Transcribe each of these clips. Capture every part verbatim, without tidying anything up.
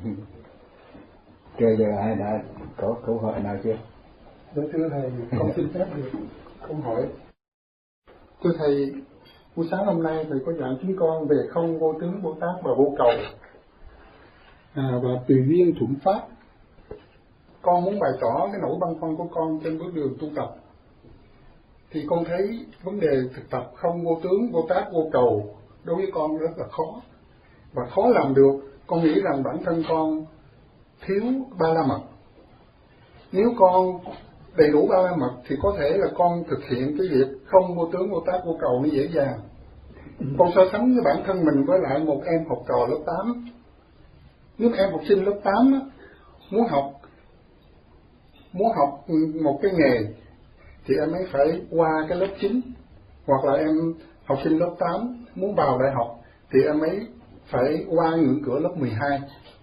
Bây giờ ai đã có câu hỏi nào chưa? Dạ thưa thầy, con xin phép được câu hỏi. Thưa thầy, buổi sáng hôm nay thầy có giảng chúng con về không vô tướng Bồ Tát và vô cầu, à, và tùy duyên thuận pháp. Con muốn bày tỏ cái nỗi băn khoăn của con trên bước đường tu tập. Thì con thấy vấn đề thực tập không vô tướng Bồ Tát vô cầu đối với con rất là khó, và khó làm được. Con nghĩ rằng bản thân con thiếu ba la mật. Nếu con đầy đủ ba la mật thì có thể là con thực hiện cái việc không vô tướng Bồ Tát vô cầu nó dễ dàng. Con so sánh với bản thân mình với lại một em học trò lớp tám. Nếu em học sinh lớp tám á, muốn học muốn học một cái nghề thì em ấy phải qua cái lớp chín, hoặc là em học sinh lớp tám muốn vào đại học thì em ấy phải qua ngưỡng cửa lớp mười hai.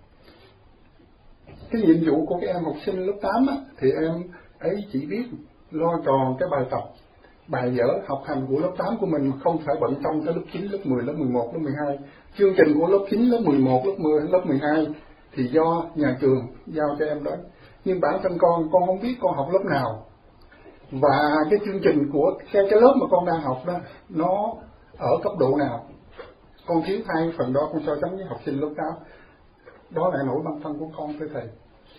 Cái nhiệm vụ của các em học sinh lớp tám á, thì em ấy chỉ biết lo tròn cái bài tập, bài vở học hành của lớp tám của mình, mà không phải bận tâm tới lớp chín, lớp mười, lớp mười một, lớp mười hai. Chương trình của lớp chín, lớp mười một, lớp mười, lớp mười hai thì do nhà trường giao cho em đó. Nhưng bản thân con, con không biết con học lớp nào, và cái chương trình của cái, cái lớp mà con đang học đó nó ở cấp độ nào. Con thiếu hai phần đó, con so sánh với học sinh lớp tám. Đó là nỗi băn khoăn của con thưa thầy.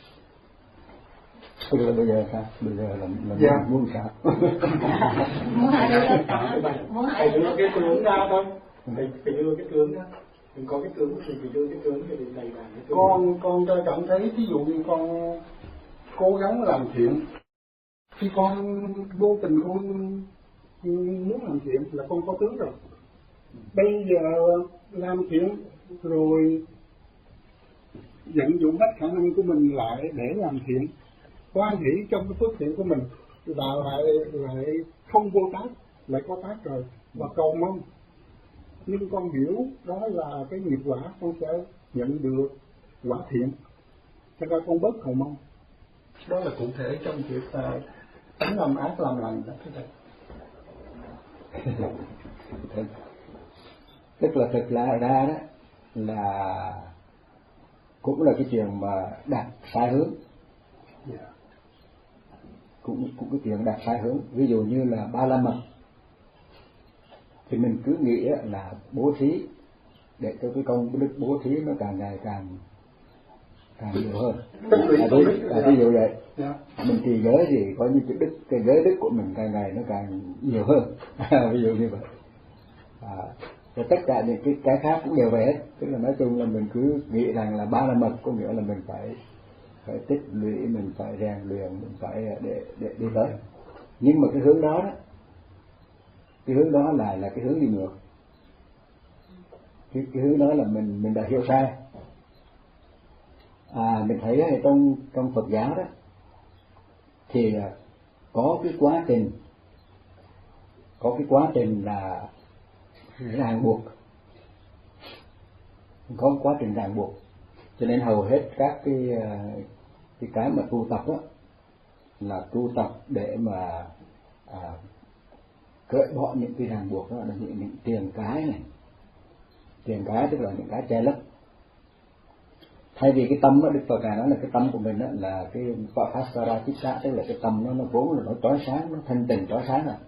Bây giờ bây giờ sao? Bây giờ là, là dạ. muốn sao? Muốn hai đứa muốn hai thầy đưa cái tướng ra thôi. Thầy phải đưa cái tướng ra. Mình có cái tướng thì phải đưa cái tướng cho đến đầy bàn cái tướng. Con con cảm thấy ví dụ như con cố gắng làm thiện, khi con vô tình con muốn làm thiện là con có tướng rồi. Bây giờ làm thiện rồi vận dụng hết khả năng của mình lại để làm thiện, hoan hỷ trong cái phước thiện của mình, là lại lại không vô tác, lại có tác rồi, và cầu mong. Nhưng con hiểu đó là cái nghiệp quả, con sẽ nhận được quả thiện, cho nên con bớt cầu mong. Đó là cụ thể trong việc uh, tánh làm ác làm lành đó thưa thầy. Tức là thực ra ra đó là cũng là cái chuyện mà đặt sai hướng. Yeah. cũng cũng cái chuyện đặt sai hướng. Ví dụ như là ba la mật thì mình cứ nghĩ là bố thí để cho cái công đức bố thí nó càng ngày càng càng nhiều hơn. À, ví, à, ví dụ vậy, yeah. Mình trì giới thì có những cái đức, cái giới đức của mình càng ngày nó càng nhiều hơn. Ví dụ như vậy. À, và tất cả những cái cái khác cũng đều vậy hết. Tức là nói chung là mình cứ nghĩ rằng là ba la mật có nghĩa là mình phải phải tích lũy, mình phải rèn luyện, mình phải để để đi tới. Nhưng mà cái hướng đó, đó cái hướng đó là là cái hướng đi ngược. Cái, cái hướng đó là mình mình đã hiểu sai. À, mình thấy ở trong trong Phật giáo đó thì có cái quá trình có cái quá trình là ràng buộc, có quá trình ràng buộc, cho nên hầu hết các cái cái cái mà tu tập đó là tu tập để mà à, cởi bỏ những cái ràng buộc đó, là những, những tiền cái này, tiền cái tức là những cái che lấp. Thay vì cái tâm đó, Đức Phật nói là cái tâm của mình đó là cái Vapasara Chitta, tức là cái tâm nó nó vốn là nó chói sáng, nó thanh tịnh chói sáng rồi,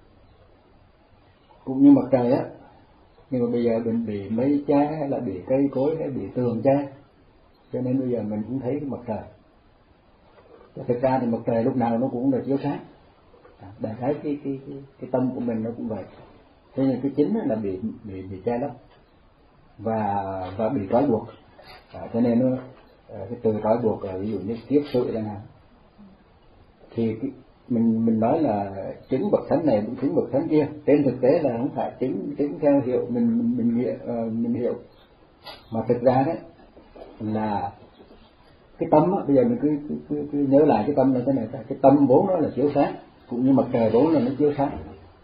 cũng như mặt trời á. Nhưng mà bây giờ mình bị mây che hay là bị cây cối hay bị tường che, cho nên bây giờ mình cũng thấy cái mặt trời. Thực ra thì mặt trời lúc nào nó cũng được chiếu sáng. Đại khái cái cái cái cái tâm của mình nó cũng vậy. Thế nhưng cái chính là bị bị bị che lấp và và bị trói buộc. À, cho nên nó cái từ trói buộc là ví dụ như kiếp sự chẳng hạn. Thì cái, mình mình nói là chứng bậc thánh này chứng bậc thánh kia, trên thực tế là không phải chứng chứng theo hiệu mình mình mình, mình, uh, mình hiểu, mà thực ra đấy là cái tâm á, bây giờ mình cứ, cứ, cứ, cứ nhớ lại cái tâm là thế này, cái tâm vốn nó là chiếu sáng, cũng như mặt trời vốn là nó chiếu sáng.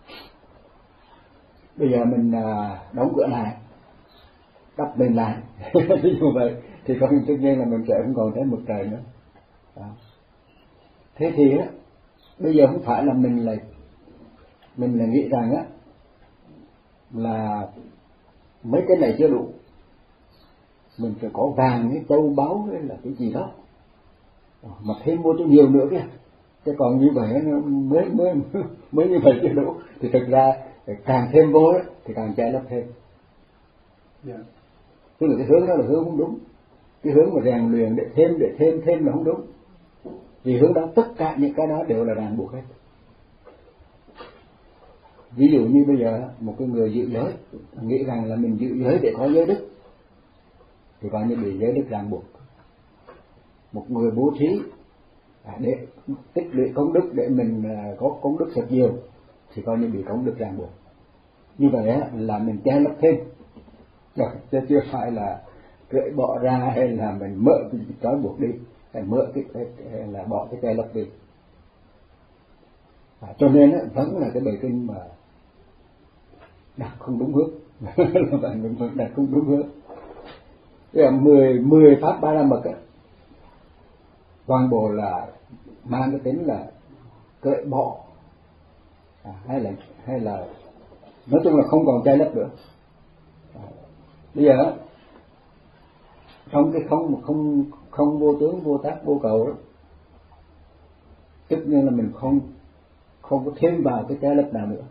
Bây giờ mình uh, đóng cửa lại, đắp lên lại, ví dụ vậy, thì có tất nhiên là mình sẽ không còn thấy mặt trời nữa. Đó. Thế thì á, bây giờ không phải là mình là mình là nghĩ rằng á là mấy cái này chưa đủ, mình phải có vàng hay châu báu hay là cái gì đó mà thêm vô cho nhiều nữa kìa, chứ còn như vậy nó mới mới mới như vậy chưa đủ, thì thực ra càng thêm vô thì càng che lấp thêm. Yeah. Tức là cái hướng đó là hướng không đúng, cái hướng mà rèn luyện để thêm để thêm thêm là không đúng, vì hướng đó tất cả những cái đó đều là ràng buộc hết. Ví dụ như bây giờ một cái người giữ giới nghĩ rằng là mình giữ giới để có giới đức thì coi như bị giới đức ràng buộc. Một người bố thí để tích lũy công đức để mình có công đức thật nhiều thì coi như bị công đức ràng buộc. Như vậy là mình che lấp thêm, chứ chưa phải là cởi bỏ ra hay là mình mỡ cái trói buộc đi, hay mỡ cái hay là bỏ cái che lấp đi. À, cho nên vẫn là cái bài kinh mà đặt không đúng hướng, là bạn mình đặt không đúng hướng. Tức là mười mười pháp ba la mật á, toàn bộ là mang cái tính là cởi bỏ, à, hay là hay là nói chung là không còn che lấp nữa. À, bây giờ trong cái không không không vô tướng vô tác vô cầu đó, tất nhiên là mình không không có thêm vào cái che lấp nào nữa,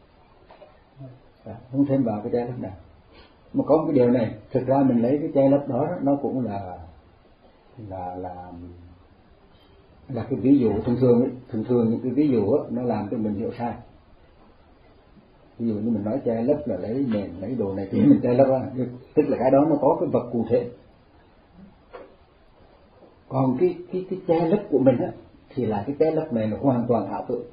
à, không thêm vào cái che lấp nào. Mà có một cái điều này, thực ra mình lấy cái che lấp đó nó cũng là là là là cái ví dụ thường thường ấy, thường thường những cái ví dụ đó, nó làm cho mình hiểu sai. Ví dụ như mình nói che lấp là lấy nền lấy đồ này thì mình che lấp á, tức là cái đó nó có cái vật cụ thể. Còn cái cái cái che lấp của mình á thì là cái che lấp này là hoàn toàn ảo tưởng.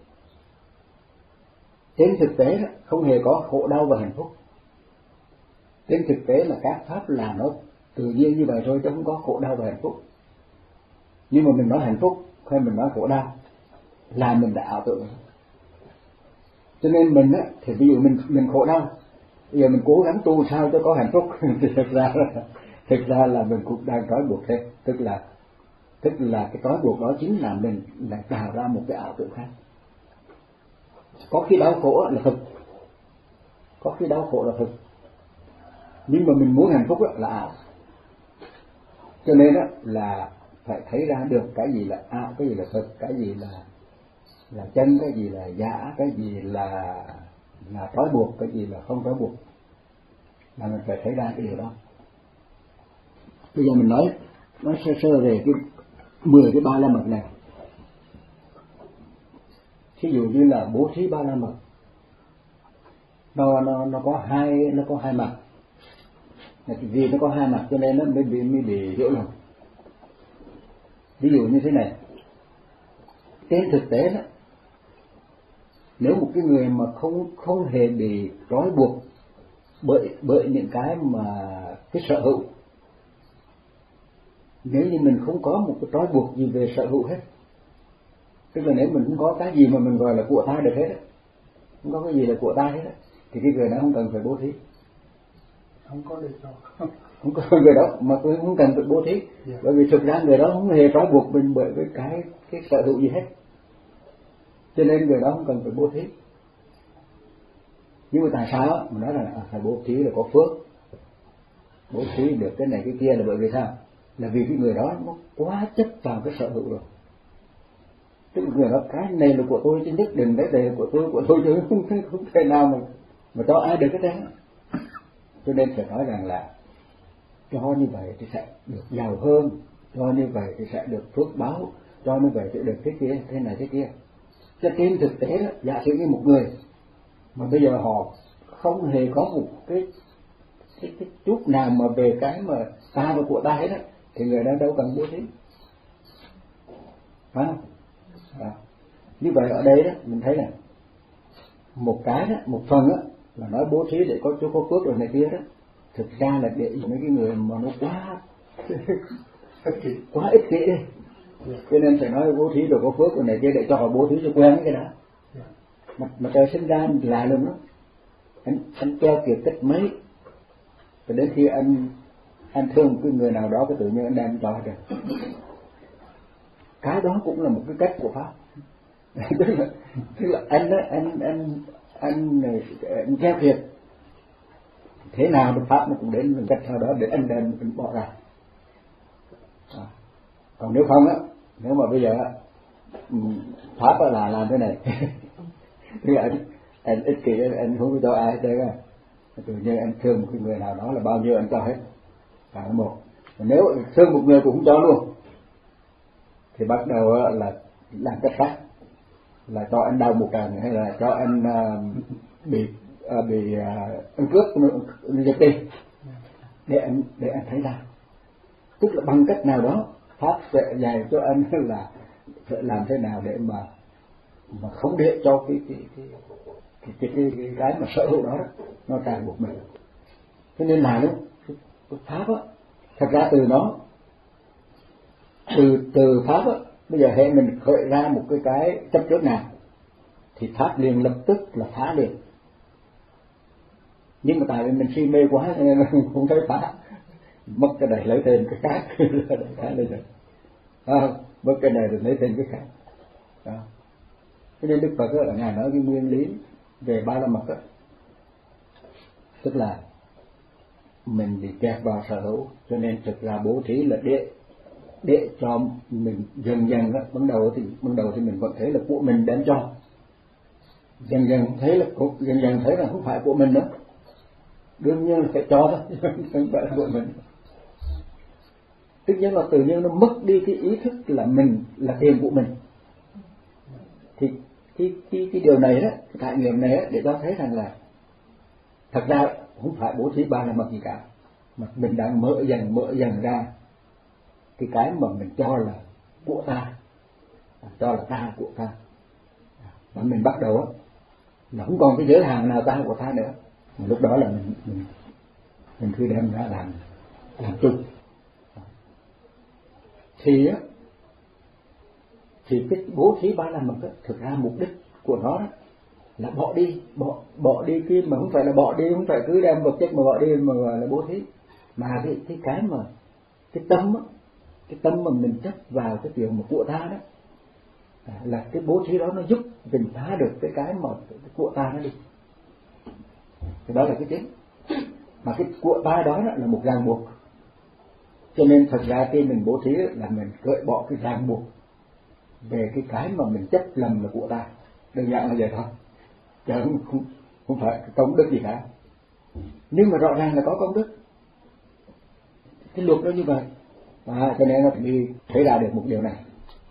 Trên thực tế đó, không hề có khổ đau và hạnh phúc. Trên thực tế là các pháp là nó tự nhiên như vậy thôi chứ không có khổ đau và hạnh phúc. Nhưng mà mình nói hạnh phúc hay mình nói khổ đau là mình đã ảo tưởng. Cho nên mình á thì ví dụ mình mình khổ đau, bây giờ mình cố gắng tu sao cho có hạnh phúc thì thực ra là thực ra là mình cũng đang trói buộc thêm, tức là tức là cái trói buộc đó chính là mình lại tạo ra một cái ảo tưởng khác. Có khi đau khổ là thực, có khi đau khổ là thực, nhưng mà mình muốn hạnh phúc là ảo. Cho nên đó là phải thấy ra được cái gì là ảo, cái gì là thực, cái gì là là chân, cái gì là giả, cái gì là là trói buộc, cái gì là không trói buộc, là mình phải thấy ra cái điều đó. Bây giờ mình nói nói sơ sơ về cái mười cái ba la mật này. Ví dụ như là bố thí ba la mật, nó nó nó có hai nó có hai mặt. Vì nó có hai mặt cho nên nó mới bị mới bị hiểu lầm. Ví dụ như thế này, trên thực tế đó, nếu một cái người mà không không hề bị trói buộc bởi bởi những cái mà cái sở hữu, nếu như mình không có một cái trói buộc gì về sở hữu hết, tức là nếu mình không có cái gì mà mình gọi là của ta được hết, không có cái gì là của ta hết, thì cái người đó không cần phải bố thí. Không có được đâu. Không có người đó mà tôi không cần phải bố thí, yeah. Bởi vì thực ra người đó không hề trói buộc mình bởi với cái cái sở hữu gì hết, cho nên người đó không cần phải bố thí. Nhưng mà tại sao mình nói là à, phải bố thí là có phước, bố thí được cái này cái kia là bởi vì sao? Là vì cái người đó nó quá chấp vào cái sở hữu rồi. Tức là người đó cái này là của tôi chứ nhất định cái này là của tôi của tôi chứ không, không thể nào mà mà cho ai được cái đó. Cho nên phải nói rằng là cho như vậy thì sẽ được giàu hơn, cho như vậy thì sẽ được phước báo, cho như vậy thì được thế kia, thế này thế kia. Cho trên thực tế đó, giả sử như một người mà bây giờ họ không hề có một cái cái, cái chút nào mà về cái mà ta và của ta hết đó, thì người đó đâu cần bố thí, phải không? À. Như vậy ở đây đó mình thấy là một cái đó, một phần đó là nói bố thí để có chỗ có phước rồi này kia đó, thực ra là để mấy cái người mà nó quá quá ích kỷ đi, cho nên phải nói bố thí rồi có phước rồi này kia để cho họ bố thí cho quen cái đó. Mà, mà trời sinh ra lạ luôn đó, anh anh treo kiệt cách mấy, rồi đến khi anh anh thương cái người nào đó cái tự nhiên anh đem cho rồi, cái đó cũng là một cái cách của pháp. tức là tức là anh đó anh anh anh anh treo kiệt thế nào cái pháp nó cũng đến một cách sau đó để anh đem anh bỏ ra. À. Còn nếu không á, nếu mà bây giờ pháp là làm thế này thì anh anh ích kỷ, anh không có cho ai hết trơn á, tự nhiên anh thương một cái người nào đó là bao nhiêu anh cho hết cả một. Nếu thương một người cũng không cho luôn thì bắt đầu là làm cách khác, là cho anh đau một trận hay là cho anh uh, bị uh, bị uh, ăn cướp giật tiền để anh để anh thấy ra. Tức là bằng cách nào đó pháp sẽ dạy cho anh là phải làm thế nào để mà mà không để cho cái cái cái cái cái, cái, cái, cái mà sở hữu đó, đó nó ràng buộc mình. Cho nên là lúc cái pháp á, thật ra từ nó từ từ pháp á, bây giờ hệ mình khởi ra một cái cái chấp trước nào thì pháp liền lập tức là phá liền. Nhưng mà tại vì mình si mê quá nên không thấy phá, mất cái này lấy thêm cái khác là phá lên rồi, à, mất cái này rồi lấy thêm cái khác. À. Cho nên Đức Phật là ngài nói cái nguyên lý về ba la mật đó, tức là mình bị kẹt vào sở hữu, cho nên thực ra bố thí là để để cho mình dần dần đó, ban đầu thì ban đầu thì mình vẫn thấy là của mình đem cho, dần dần thấy là dần dần thấy là không phải của mình nữa, đương nhiên là phải cho thôi, không phải là của mình. Tất nhiên là tự nhiên nó mất đi cái ý thức là mình là tiền của mình. Thì cái cái cái điều này đó, cái trải nghiệm này đó, để cho thấy rằng là thật ra không phải bố thí ba la mật gì cả, mà mình đang mở dần mở dần ra cái cái mà mình cho là của ta, cho là ta của ta, và mình bắt đầu á là không còn cái giới hạn nào ta của ta nữa. Mà lúc đó là mình mình mình cứ đem ra làm làm chung. Thì á thì cái bố thí ba la mật á, thực ra mục đích của nó đó là bỏ đi bỏ bỏ đi cái mà không phải là bỏ đi, không phải cứ đem vật chất mà bỏ đi mà gọi là bố thí, mà cái cái cái mà cái tâm á, cái tâm mà mình chấp vào cái chuyện mà của ta đó, à, là cái bố thí đó nó giúp mình phá được cái cái mà cái của ta nó đi. Thì đó là cái chính, mà cái của ta đó, đó là một ràng buộc. Cho nên thật ra khi mình bố thí là mình cởi bỏ cái ràng buộc về cái cái mà mình chấp lầm là của ta, đơn giản là vậy thôi, chứ không, không, không phải công đức gì cả. Nhưng mà rõ ràng là có công đức, cái luật đó như vậy. À, cho nên nó đi thấy ra được một điều này,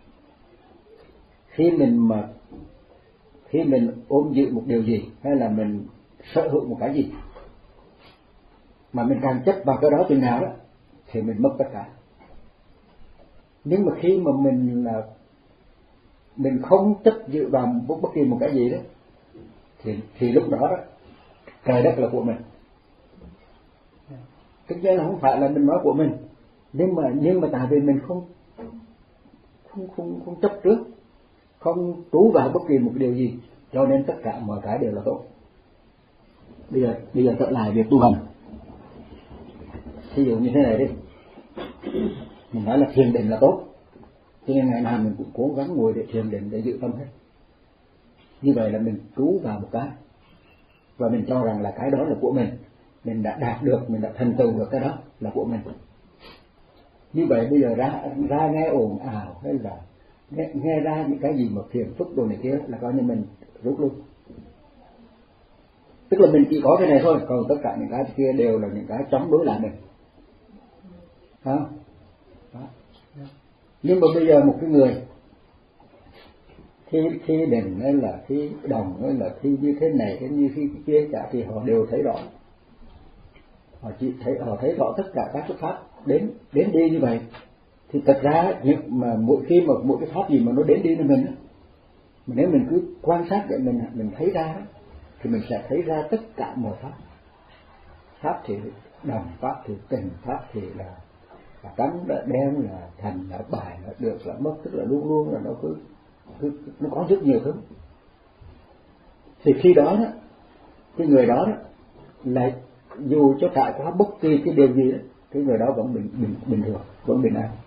khi mình mà khi mình ôm giữ một điều gì hay là mình sở hữu một cái gì mà mình càng chấp vào cái đó chừng nào đó thì mình mất tất cả. Nhưng mà khi mà mình là mình không chấp giữ vào bất kỳ một cái gì đó thì thì lúc đó đó trời đất là của mình. Thực ra là không phải là mình nói của mình, nhưng mà nhưng mà tại vì mình không không không không chấp trước, không trú vào bất kỳ một điều gì, cho nên tất cả mọi cái đều là tốt. Bây giờ bây giờ trở lại việc tu hành. Ví dụ như thế này đi, mình nói là thiền định là tốt, cho nên ngày nào mình cũng cố gắng ngồi để thiền định để giữ tâm hết. Như vậy là mình trú vào một cái và mình cho rằng là cái đó là của mình, mình đã đạt được, mình đã thành tựu được cái đó là của mình. Như vậy bây giờ ra ra nghe ồn ào hay là nghe, nghe ra những cái gì mà phiền phức đồ này kia là coi như mình rút luôn. Tức là mình chỉ có cái này thôi, còn tất cả những cái kia đều là những cái chống đối lại mình. Đó. Đó. Nhưng mà bây giờ một cái người khi khi định hay là khi đồng hay là khi như thế này hay như khi kia cả thì họ đều thấy rõ, họ chỉ thấy họ thấy rõ tất cả các cái pháp đến đến đi như vậy. Thì thật ra nhưng mà mỗi khi mà mỗi cái pháp gì mà nó đến đi với mình, mà nếu mình cứ quan sát để mình mình thấy ra thì mình sẽ thấy ra tất cả mọi pháp. Pháp thì đồng, pháp thì tình, pháp thì là là trắng, là đen, là thành, là bài, là được, là mất, tức là luôn luôn là nó cứ, cứ nó có rất nhiều thứ. Thì khi đó đó cái người đó đó lại dù cho trải qua bất kỳ cái điều gì đó, cái người đó vẫn bình bình bình thường, vẫn bình an.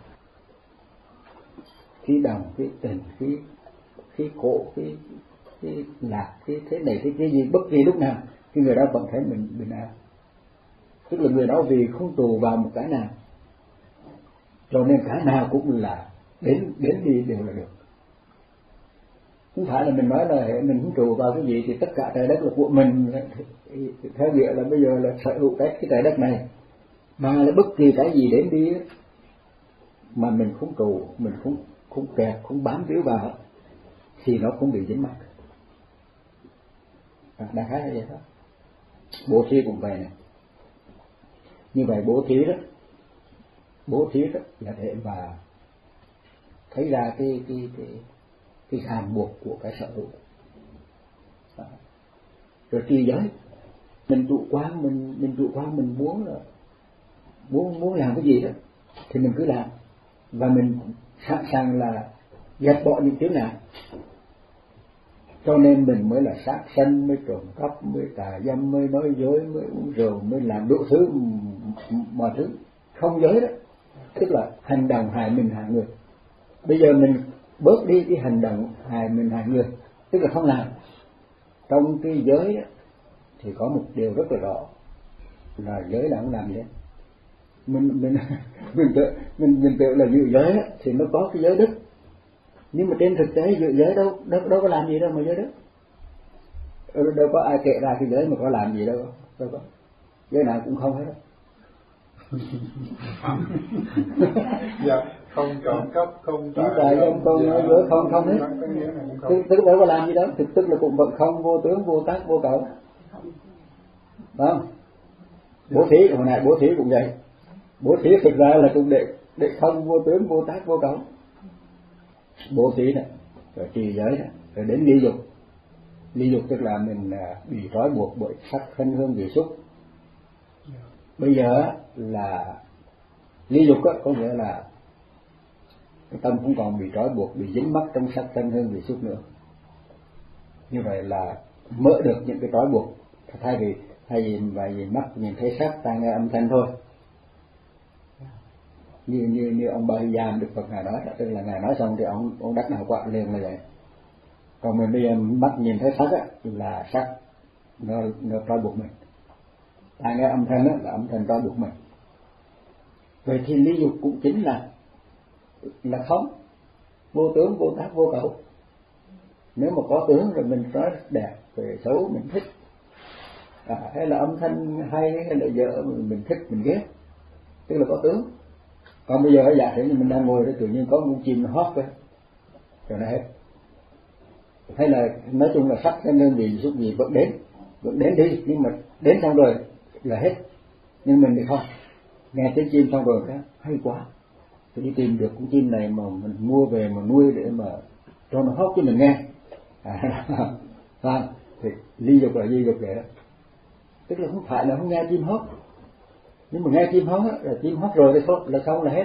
Khi đồng, khi tình, khi khi khổ, khi khi lạc, khi thế này thế kia gì, bất kỳ lúc nào cái người đó vẫn thấy mình bình an. tức là người đó vì không trụ vào một cái nào, cho nên cái nào cũng là đến đến đi đều là được. Không phải là mình nói là mình không trụ vào cái gì thì tất cả trái đất là của mình, theo nghĩa là bây giờ là sở hữu cái cái trái đất này, mà là bất kỳ cái gì đến đi mà mình không trụ, mình không không kẹt, không bám víu vào thì nó không bị dính mắc. À, đại khái là vậy đó. Bố thí cũng vậy này. Như vậy bố thí đó, bố thí đó là để mà thấy ra cái cái cái cái ràng buộc của cái sở hữu. À, rồi trì giới, mình trụ quan, mình mình trụ quan mình muốn là muốn muốn làm cái gì đó thì mình cứ làm, và mình sẵn sàng là dẹp bỏ những tiếng nào. Cho nên mình mới là sát sanh, mới trộm cắp, mới tà dâm, mới nói dối, mới uống rượu, mới làm đủ thứ mọi thứ. Không giới đó, tức là hành động hại mình hại người. Bây giờ mình bớt đi cái hành động hại mình hại người, tức là không làm. Trong cái giới đó, thì có một điều rất là rõ là giới là không làm gì hết. Mình mình mình tự mình mình tự là giữ giới đó, thì nó có cái giới đức. Nhưng mà trên thực tế giữ giới đâu đâu đâu có làm gì đâu mà giới đức. Đâu có ai kể ra cái giới mà có làm gì đâu, đâu có. Giới nào cũng không hết đó. Dạ, không trộm cắp, không tà dâm, không nói dối, không không hết. Tức tức đâu có làm gì đâu, thực tức là cũng vẫn không, vô tướng, vô tác, vô cầu. Phải không? Bố thí hồi nãy bố thí cũng vậy. Bố thí thực ra là cũng để để không, vô tướng, vô tác, vô cầu. Bố thí này, rồi trì giới này, rồi đến ly dục. Ly dục tức là mình bị trói buộc bởi sắc thân hương vị xúc. Bây giờ là ly dục á, có nghĩa là cái tâm không còn bị trói buộc, bị dính mắc trong sắc thân hương vị xúc nữa. Như vậy là mở được những cái trói buộc, thay vì thay vì vậy vì mắt nhìn thấy sắc, tai nghe âm thanh thôi. Như như như ông Ba Hy Giam Đức Phật ngài nói, tức là ngài nói xong thì ông ông đắc đạo quả liền là vậy. Còn mình bây giờ mắt nhìn thấy sắc á là sắc, nó nó trói buộc mình. Tai nghe âm thanh á là âm thanh trói buộc mình. Vậy thì ly dục cũng chính là là không, vô tướng, vô tác, vô cầu. Nếu mà có tướng rồi mình nói đẹp, về xấu mình thích, à, hay là âm thanh hay hay là dở mình thích mình ghét, tức là có tướng. Còn bây giờ giả sử như mình đang ngồi đó tự nhiên có một chim hót vậy, rồi nó hết. Hay là nói chung là sắc cái nên vì xúc gì vẫn đến, vẫn đến đi, nhưng mà đến xong rồi là hết. Nhưng mình thì không, nghe tiếng chim xong rồi cái hay quá, tôi đi tìm được con chim này mà mình mua về mà nuôi để mà cho nó hót cho mình nghe. À, à, thì ly dục là ly dục vậy đó, tức là không phải là không nghe chim hót, nhưng mà nghe chim hót là chim hót rồi thì thôi là xong là hết.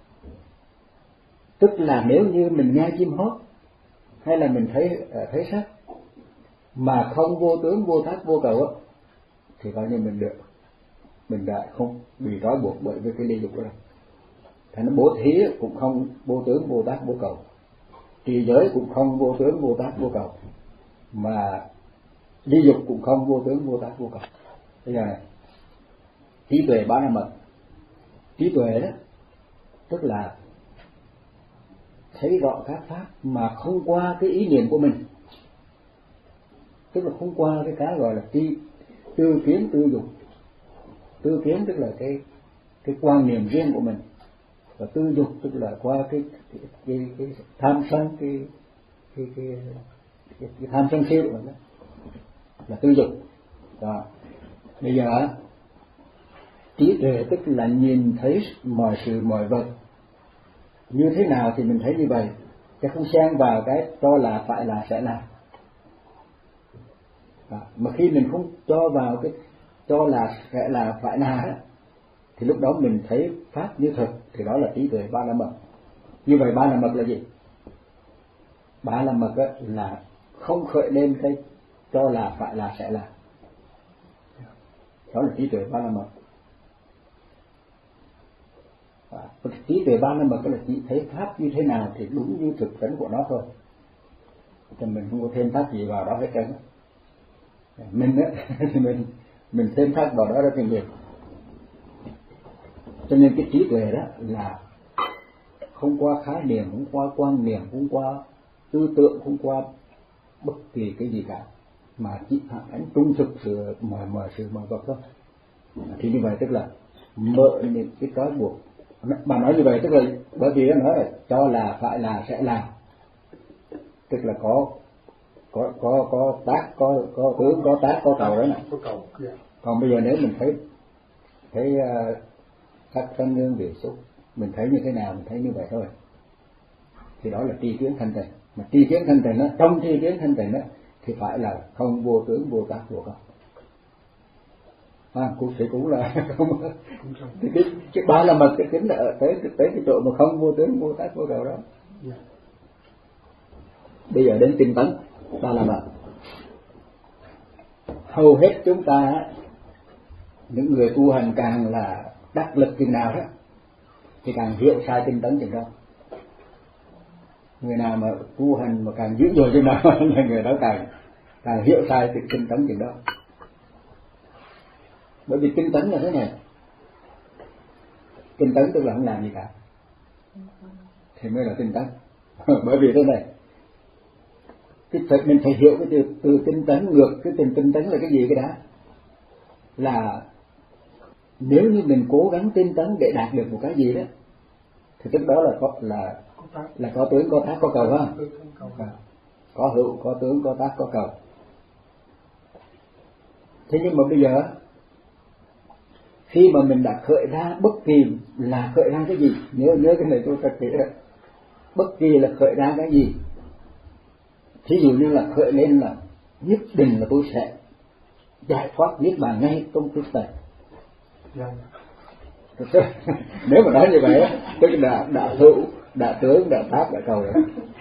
Tức là nếu như mình nghe chim hót hay là mình thấy thấy sắc mà không vô tướng, vô tác, vô cầu á, thì coi như mình được, mình đã không bị trói buộc bởi với cái ly dục đó. Thành nó bố thí cũng không vô tướng, vô tác, vô cầu, trì giới cũng không vô tướng, vô tác, vô cầu, mà ly dục cũng không vô tướng, vô tác, vô cầu. Bây giờ này, trí tuệ ba la mật. Trí tuệ đó tức là thấy rõ các pháp mà không qua cái ý niệm của mình, tức là không qua cái cái gọi là tư, tư kiến tư dục. Tư kiến tức là cái cái quan niệm riêng của mình, và tư dục tức là qua cái cái cái, cái tham sân, cái cái cái, cái, cái tham sân si của mình đó, là tư dục. Đó. Bây giờ trí tuệ tức là nhìn thấy mọi sự mọi vật như thế nào thì mình thấy như vậy, chứ không xen vào cái cho là phải là sẽ là. Đó. Mà khi mình không cho vào cái cho là sẽ là phải là thì lúc đó mình thấy pháp như thực, thì đó là trí tuệ ba la mật. Như vậy ba la mật là gì? Ba la mật là không khởi lên cái cho là phải là sẽ là, đó là trí tuệ ba la mật. Trí tuệ ba la mật là chỉ thấy pháp như thế nào thì đúng như thực tánh của nó thôi, thì mình không có thêm thắt gì vào đó hết trơn. Mình á thì mình mình thêm thắt vào đó rất là nhiều. Cho nên cái trí tuệ đó là không qua khái niệm, không qua quan niệm, không qua tư tưởng, không qua bất kỳ cái gì cả, mà chỉ phản ánh trung thực sự mà mà sự mà vật thôi. Thì như vậy tức là mở những cái trói buộc. Bà nói như vậy tức là bởi vì nó nói là cho là, phải là, sẽ làm, tức là có có có có tác, có có tướng, có tác, có cầu đó này. Còn bây giờ nếu mình thấy thấy sắc thân ngương vị xúc, mình thấy như thế nào mình thấy như vậy thôi, thì đó là tri kiến thanh tịnh. Mà tri kiến thanh tịnh đó, trong tri kiến thanh tịnh đó thì phải là không vô tướng, vô tác, vô cầu. À, cũng sẽ cũng là không. Thì cái cái ba la mật cái chính là ở tới tới cái chỗ mà không vô tướng, vô tác, vô cầu đó. Bây giờ đến tinh tấn ba la mật. Hầu hết chúng ta, những người tu hành càng là đắc lực chừng nào đó thì càng hiểu sai tinh tấn chừng đó. Người nào mà tu hành mà càng dữ dội chừng nào là người đó càng càng hiểu sai tinh tấn chừng đó. Bởi vì tinh tấn là thế này, tinh tấn tức là không làm gì cả thì mới là tinh tấn. Bởi vì thế này, cái phải, mình phải hiểu cái từ, từ tinh tấn ngược cái từ tinh tấn là cái gì cái đó. Là nếu như mình cố gắng tinh tấn để đạt được một cái gì đó thì tức đó là có là là có tướng, có tác, có cầu ha. Có hữu, có tướng, có tác, có cầu. Thế nhưng mà bây giờ khi mà mình đã khởi ra bất kỳ là khởi ra cái gì, nhớ nhớ cái này tôi thật kỹ rồi, bất kỳ là khởi ra cái gì, thí dụ như là khởi lên là nhất định là tôi sẽ giải thoát niết bàn ngay trong phút này. Nếu mà nói như vậy tức là đã hữu, đã tướng, đã tác, đã cầu rồi.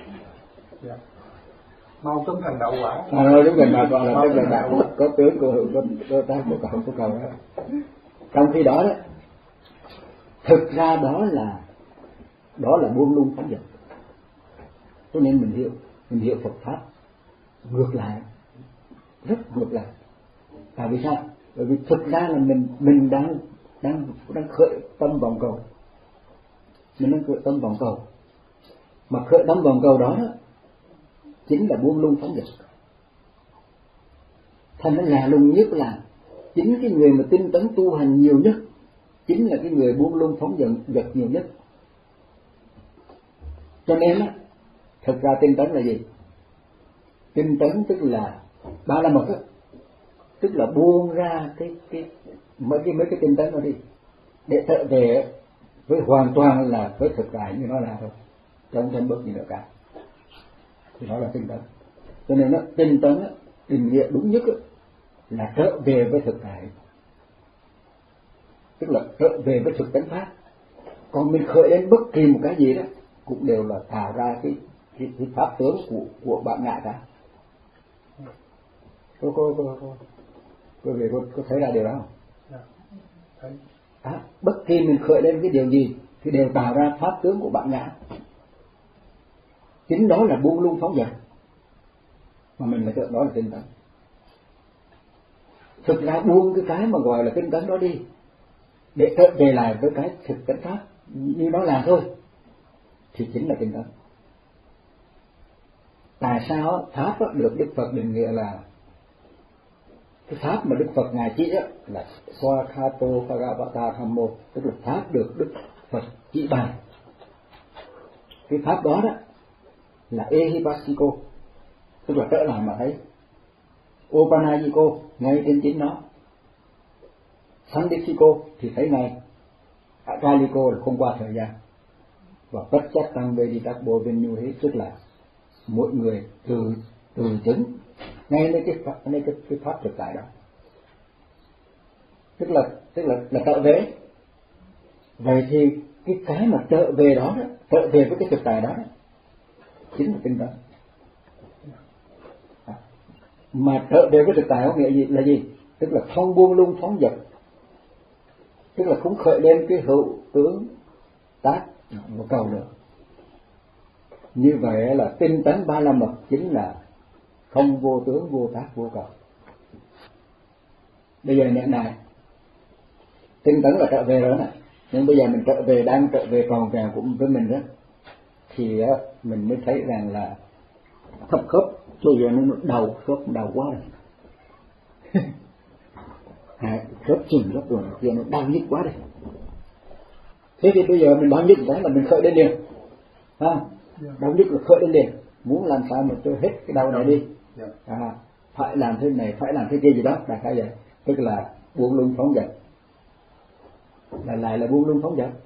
Mau chóng thành đạo quả. À, nói đúng rồi, mà còn là tức là đã có tướng, có hữu, có, có tác, có cầu, có cầu đó. Trong khi đó đó, thực ra đó là đó là buông lung phóng dật. Cho nên mình hiểu, mình hiểu Phật pháp ngược lại, rất ngược lại. Tại vì sao? Bởi vì thực ra là mình mình đang đang đang khởi tâm vọng cầu, mình đang khởi tâm vọng cầu, mà khởi tâm vọng cầu đó, đó chính là buông lung phóng dật. Thành nó là lùng nhất là chính cái người mà tinh tấn tu hành nhiều nhất chính là cái người buông lung phóng dật giật nhiều nhất. Cho nên á, thực ra tinh tấn là gì? Tinh tấn tức là ba la mật đó, tức là buông ra cái cái mấy cái mấy cái tinh tấn đó đi để trở về với hoàn toàn là với thực tại như nó là thôi, không thêm bất gì nữa cả. Thì đó là tinh tấn. Cho nên nó tinh tấn á, định nghĩa đúng nhất á, là trở về với thực tại, tức là trở về với thực tánh pháp. Còn mình khởi lên bất kỳ một cái gì đó cũng đều là tạo ra cái cái, cái pháp tướng của của bạn ngã cả. Cô cô cô cô cô về cô, cô thấy ra điều đó không? À, bất kỳ mình khởi lên cái điều gì thì đều tạo ra pháp tướng của bạn ngã. Chính đó là buông lung phóng dật, mà mình lại tưởng đó là tinh tấn. Thực ra buông cái cái mà gọi là tinh tấn đó đi để trở về lại với cái thực tánh pháp như nó là thôi thì chính là tinh tấn. Tại sao pháp được Đức Phật định nghĩa là cái pháp mà Đức Phật ngài chỉ là Swakato Bhagavata Thammo, tức là pháp được Đức Phật chỉ bàn. Cái pháp đó đó là Ehipassiko, tức là trở lại mà thấy. Opanayiko ngay trên chính nó. Sandipsiko thì thấy ngay. Akaliko là không qua thời gian. Và tất chất tăng về đi các bộ bên nhu hết, tức là mỗi người từ từ chứng ngayในcái pháp, ngay cái, cái pháp thực tại đó. Tức là tức là là trở về. Vậy thì cái cái mà trở về đó, đó trở về với cái thực tại đó, đó chính là tinh tấn. Mà trở về với thực tại có nghĩa gì là gì? Tức là không buông lung phóng dật, tức là không khởi lên cái hữu tướng tác một cầu nữa. Như vậy là tinh tấn ba la mật chính là không vô tướng, vô tác, vô cầu. Bây giờ nhận này, tinh tấn là trở về rồi này, Nhưng bây giờ mình trở về, đang trở về tròn vẹn của với mình đó, thì á, mình mới thấy rằng là thấp khớp cho giờ nó đầu khớp đầu quá rồi. À, khớp chừng khớp rồi giờ nó đau nhức quá đây. Thế thì bây giờ mình đau nhức cái là mình khởi lên liền, ha? Đau nhức là khởi lên liền, muốn làm sao mà cho hết cái đau này đi, à, phải làm thế này, phải làm thế kia gì đó, đại khái vậy, tức là buông lung phóng dật, là lại là buông lung phóng dật.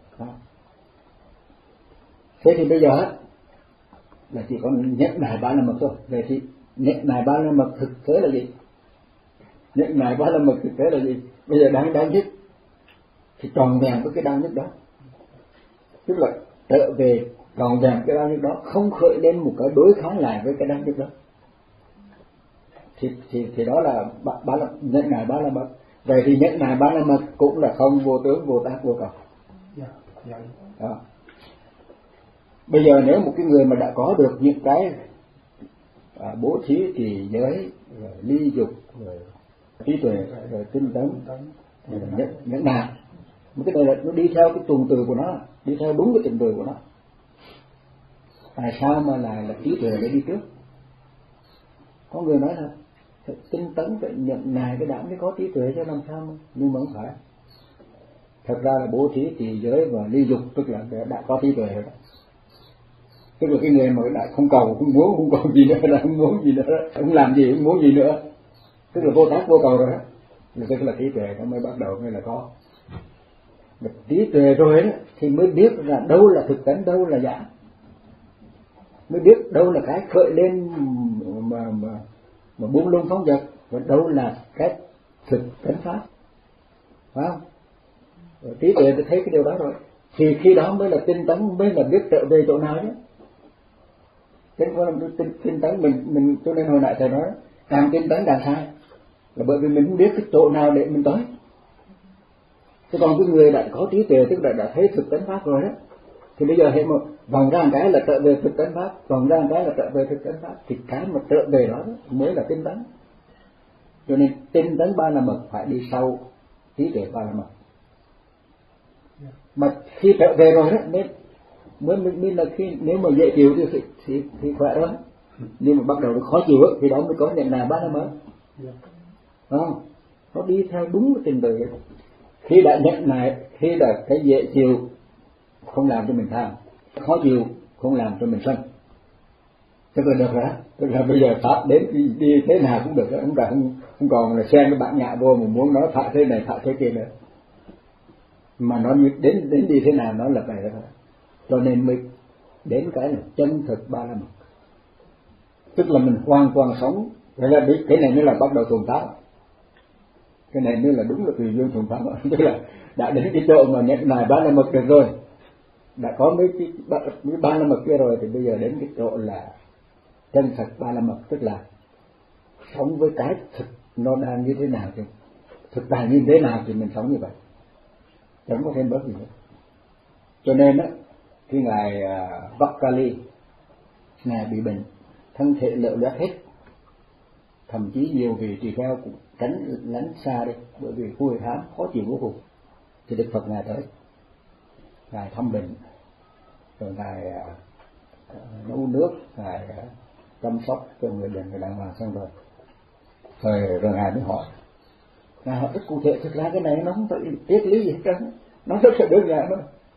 Thế thì bây giờ là chỉ còn nhẫn nại ba la mật thôi. Vậy thì nhẫn nại ba la mật thực tế là gì? Nhẫn nại ba la mật thực tế là gì? Bây giờ đang đau nhức thì tròn vẹn với cái đau nhức đó, tức là trở về tròn vẹn cái đau nhức đó, không khởi lên một cái đối kháng lại với cái đau nhức đó, thì thì thì đó là ba, ba la nhẫn nại ba la mật. Vậy thì nhẫn nại ba la mật cũng là không vô tướng, vô tác, vô cầu. Đó. Bây giờ nếu một cái người mà đã có được những cái à, bố thí, trì giới, rồi ly dục, rồi trí tuệ, rồi tinh tấn, rồi nhẫn nhẫn nại, một cái này là nó đi theo cái tuần tự của nó, đi theo đúng cái tuần tự của nó. Tại sao mà lại là trí tuệ để đi trước? Có người nói là tinh tấn phải nhận nài cái đảm mới có trí tuệ cho làm sao mà, nhưng mà không phải. Thật ra là bố thí, trì giới và ly dục tức là đã có trí tuệ rồi đó. Tức là cái người mà đã không cầu, không muốn, không cầu gì nữa, là không muốn gì nữa, không làm gì, không muốn gì nữa, tức là vô tác vô cầu rồi đó, là tức là trí tuệ nó mới bắt đầu mới là có. Mà trí tuệ rồi đó thì mới biết là đâu là thực tánh, đâu là giả, mới biết đâu là cái khởi lên mà mà mà buông lung phóng dật, và đâu là cái thực tánh pháp, phải không? Rồi trí tuệ thì thấy cái điều đó rồi, thì khi đó mới là tinh tấn, mới là biết trở về chỗ nào chứ. Thế có tinh, tinh tấn mình mình cho nên hồi nãy thầy nói càng tinh tấn càng sai, là bởi vì mình không biết cái chỗ nào để mình tới. Thế còn cái người đã có trí tuệ, tức là đã thấy thực tánh pháp rồi đó, thì bây giờ hệ một vòng ra một cái là trở về thực tánh pháp, vòng ra một cái là trở về thực tánh pháp, thì cái mà trở về đó mới là tinh tấn. Cho nên tinh tấn ba la mật phải đi sau trí tuệ ba la mật. Mà khi trở về rồi đó mới mới mới là khi nếu mà dễ chịu thì thì, thì khỏe đó, nhưng mà bắt đầu nó khó chịu thì đó mới có nhận là ba la mật, không? Nó đi theo đúng cái trình tự. Khi đã nhận này, khi đã cái dễ chịu không làm cho mình tham, khó chịu không làm cho mình sân, tức là được rồi. Tức là bây giờ pháp đến đi, đi thế nào cũng được, không phải không, không còn là xen cái bản nhã vô mà muốn nói thả thế này thả thế kia nữa, mà nó đến đến đi thế nào nó là vậy thôi. Cho nên mới đến cái là chân thực ba la mật, tức là mình hoàn toàn sống. Vậy là cái này mới là bắt đầu thuần pháp, cái này mới là đúng là tùy duyên thuần pháp. Tức là đã đến cái chỗ mà nhận nài ba la mật được rồi, đã có mấy cái mấy ba la mật kia rồi, thì bây giờ đến cái chỗ là chân thật ba la mật, tức là sống với cái thực nó đang như thế nào thì thực tại như thế nào thì mình sống như vậy, chẳng có thêm bớt gì nữa. Cho nên á, khi ngài uh, Vakali, ngài bị bệnh, thân thể lợ loét hết, thậm chí nhiều vị tỳ kheo cũng tránh lánh xa đi, bởi vì hôi hám khó chịu vô cùng. Thì Đức Phật ngài tới, ngài thăm bệnh, rồi ngài uh, nấu nước, ngài uh, chăm sóc cho người bệnh, người đàng hoàng xong rồi, rồi rồi ngài mới hỏi, ngài hỏi rất cụ thể, thực ra cái này nó không phải triết lý gì hết trơn, nó rất là đơn giản thôi.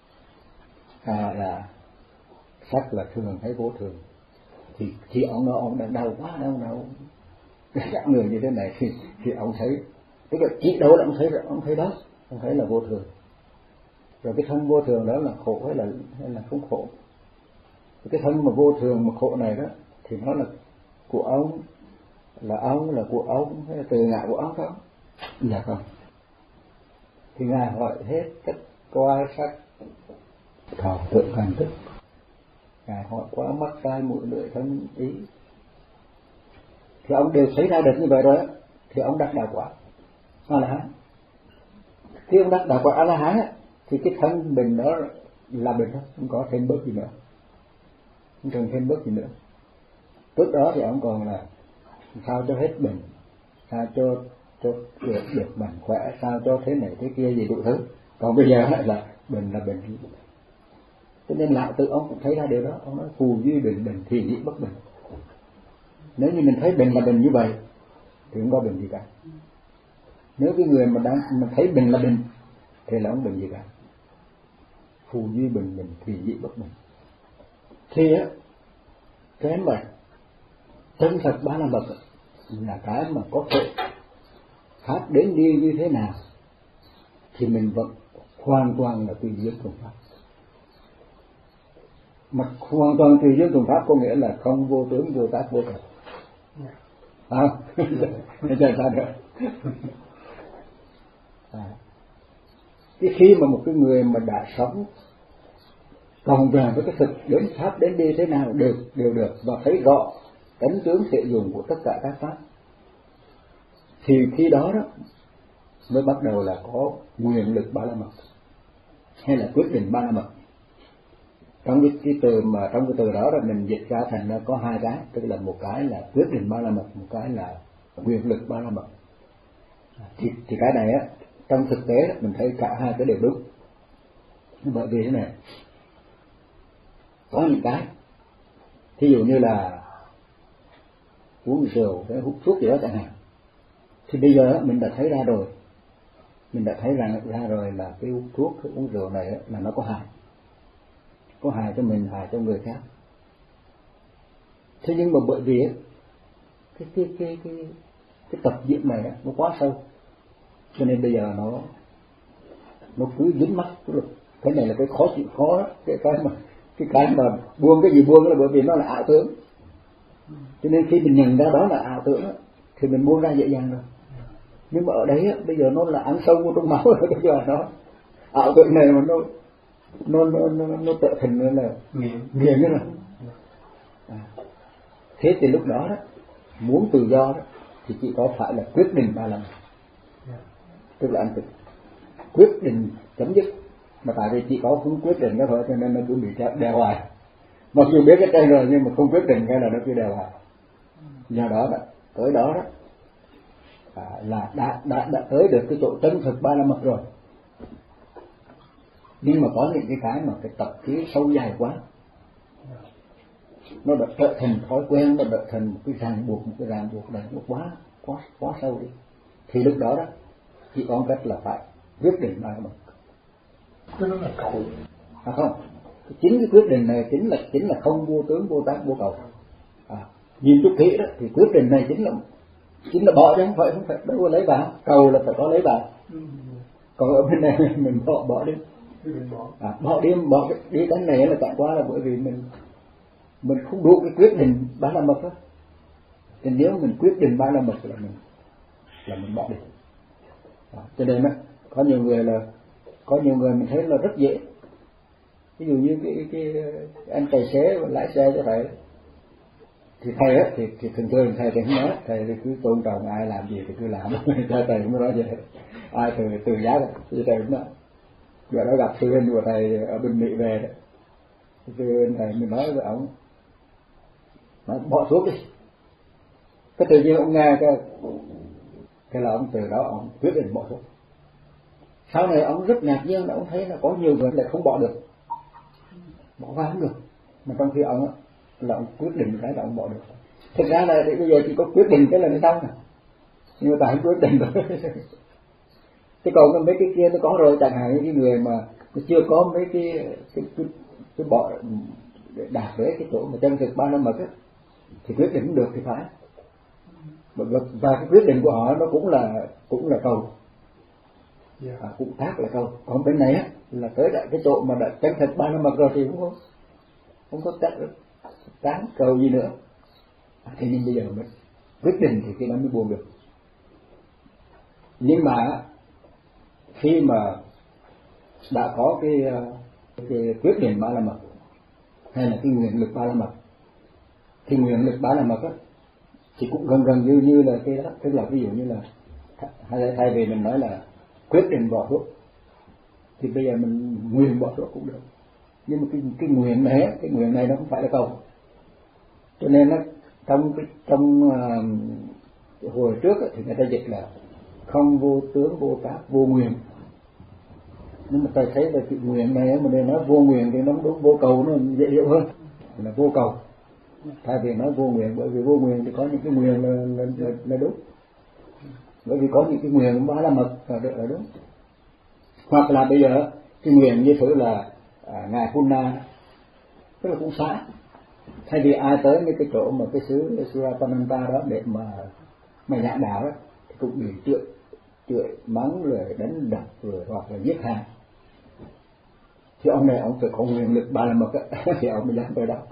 À, là sắc là thường hay vô thường, thì khi ông nói ông đang đau quá, đau đau các người như thế này thì thì ông thấy, tức là chỉ đâu là ông thấy, ông thấy đó, ông thấy là vô thường. Rồi cái thân vô thường đó là khổ hay là hay là không khổ? Cái thân mà vô thường mà khổ này đó thì nó là của ông, là ông, là của ông, hay là từ ngã của ông không? Dạ không. Thì ngài hỏi hết tất qua sắc thọ tưởng hành thức, ngài hỏi qua mắt tai mũi lưỡi thân ý, thì ông đều thấy ra được như vậy rồi, thì ông đắc đạo quả A La Hán. Khi ông đắc đạo quả A La Hán thì cái thân mình đó là mình đó, không có thêm bớt gì nữa, không cần thêm bớt gì nữa. Trước đó thì ông còn là sao cho hết bệnh, sao cho cho được được mạnh khỏe, sao cho thế này thế kia gì đủ thứ, Còn bây giờ là bệnh là bệnh. Cho nên Lão Tử ông cũng thấy ra điều đó, ông nói phù duy bệnh, bệnh thì dĩ bất bệnh. Nếu như mình thấy bệnh là bệnh như vậy thì không có bệnh gì cả. Nếu cái người mà đang mà thấy bệnh là bệnh thì là không bệnh gì cả. Phù duy bệnh, bệnh thì dĩ bất bệnh. Thì á, cái mà chân thật ba la mật là cái mà có thể pháp đến đi như thế nào thì mình vẫn hoàn toàn là tùy duyên thuần pháp. Mà hoàn toàn tùy duyên thuần pháp có nghĩa là không vô tướng, vô tác, vô thật. À, để cho sao nữa. À, cái khi mà một cái người mà đã sống còn về với cái thực đến pháp đến đi thế nào được đều được và thấy rõ tánh tướng thể dùng của tất cả các pháp, thì khi đó đó mới bắt đầu là có nguyện lực ba la mật hay là quyết định ba la mật. Trong cái, cái từ mà trong cái từ đó là mình dịch ra thành nó có hai cái, tức là một cái là quyết định ba la mật, một cái là nguyện lực ba la mật. Thì, thì cái này á trong thực tế đó, mình thấy cả hai cái đều đúng. Bởi vì thế này, có những cái thí dụ như là uống rượu, cái hút thuốc gì đó chẳng hạn, thì bây giờ mình đã thấy ra rồi, mình đã thấy ra, ra rồi là cái hút thuốc, cái uống rượu này là nó có hại, có hại cho mình, hại cho người khác. Thế nhưng mà bởi vì cái cái cái cái cái tập diễn này nó quá sâu, cho nên bây giờ nó nó cứ dính mắc. Cái này là cái khó chịu khó đó, cái cái mà cái cái mà buông cái gì buông là bởi vì nó là ảo tưởng. Cho nên khi mình nhận ra đó là ảo tưởng thì mình buông ra dễ dàng rồi. Nhưng mà ở đấy bây giờ nó là ăn sâu vô trong máu rồi, bây giờ nó ảo tưởng này mà nó nó nó nó, nó trở thành là nghiền nghiền nữa rồi. À. Thế thì lúc đó đó muốn tự do đó thì chỉ có phải là quyết định ba lần, tức là anh tự quyết định chấm dứt. Mà tại vì chỉ có không quyết định đó thôi cho nên nó cứ bị đeo hoài. Mặc dù biết cái đây rồi nhưng mà không quyết định cái là nó cứ đeo hoài. Do đó đó tới đó đó à, là đã, đã đã tới được cái chỗ chân thực ba la mật rồi. Nhưng mà có những cái cái mà cái tập khí sâu dài quá, nó đã trở thành thói quen, nó đã thành một cái ràng buộc, một cái ràng buộc này nó quá quá quá sâu đi. Thì lúc đó đó chỉ có cách là phải quyết định ba la mật. Cái đó là cầu. À không, chính cái quyết định này chính là chính là không vô tướng, vô tác, vô cầu. À, nhìn chút kỹ đó thì quyết định này chính là chính là bỏ chứ không phải không phải đâu có lấy vào, cầu là phải có lấy vào. Còn ở bên này mình bỏ bỏ đi, à, bỏ đi bỏ cái, đi cái này là chẳng qua là bởi vì mình mình không đủ cái quyết định ba la mật đó. Thì nếu mình quyết định ba la mật là mình là mình bỏ đi. À, cho nên đó, có nhiều người là có nhiều người mình thấy là rất dễ. Ví dụ như cái cái anh tài xế lái xe cho thầy, thì thầy á thì, thì thường thường thầy thì không nói, thầy thì cứ tôn trọng ai làm gì thì cứ làm, cho thầy không nói vậy. Ai từ từ giá thì thầy cũng nói. Giờ đó gặp sư huynh của thầy ở bên Mỹ về đó, sư huynh thầy mình nói với ông, nói bỏ thuốc đi. Cái tự nhiên ông nghe cái cái là ông từ đó ông quyết định bỏ thuốc. Sau này ông rất ngạc nhiên là ông thấy là có nhiều người lại không bỏ được, bỏ qua không được, mà trong khi ông là ông quyết định cái là ông bỏ được. Thực ra là bây giờ chỉ có quyết định cái là nó xong rồi, nhưng mà tại quyết định rồi. Thế còn mấy cái kia nó có rồi, chẳng hạn những cái người mà nó chưa có mấy cái cái cái, cái bỏ để đạt tới cái chỗ mà chân thực ba la mật á, thì quyết định được thì phải. Và, và cái quyết định của họ nó cũng là cũng là cầu. Yeah. À, cũng tác là câu. Còn bên này á là tới đại cái chỗ mà đã chân thật ba la mật rồi thì cũng không không có tác tán cầu gì nữa. À, thế nhưng bây giờ mình quyết định thì cái đó mới buông được. Nhưng mà khi mà đã có cái, cái quyết định ba la mật hay là cái nguyện lực ba la mật, thì nguyện lực ba la mật á thì cũng gần gần như như là cái đó, tức là ví dụ như là hay thay vì mình nói là quyết định bỏ thuốc thì bây giờ mình nguyện bỏ thuốc cũng được. Nhưng mà cái cái nguyện này cái nguyện này nó không phải là cầu. Cho nên nó trong cái trong uh, hồi trước thì người ta dịch là không vô tướng, vô tác, vô nguyện. Nhưng mà thầy thấy là cái nguyện này mà nên nói vô nguyện thì nó đúng, vô cầu nó dễ hiểu hơn là vô cầu, thay vì nói vô nguyện, bởi vì vô nguyện thì có những cái nguyện là, là, là, là đúng, bởi vì có những cái nguyện bá la mật là, là đúng. Hoặc là bây giờ cái nguyện như thử là à, ngài Punna, tức là cũng xã, thay vì ai tới những cái chỗ mà cái xứ Surapananta đó để mà mà giảng đạo đó thì cũng bị chửi chửi mắng rồi đánh đập rồi hoặc là giết hại, thì ông này ông phải có nguyện lực ba la mật thì ông mới dám tới đó.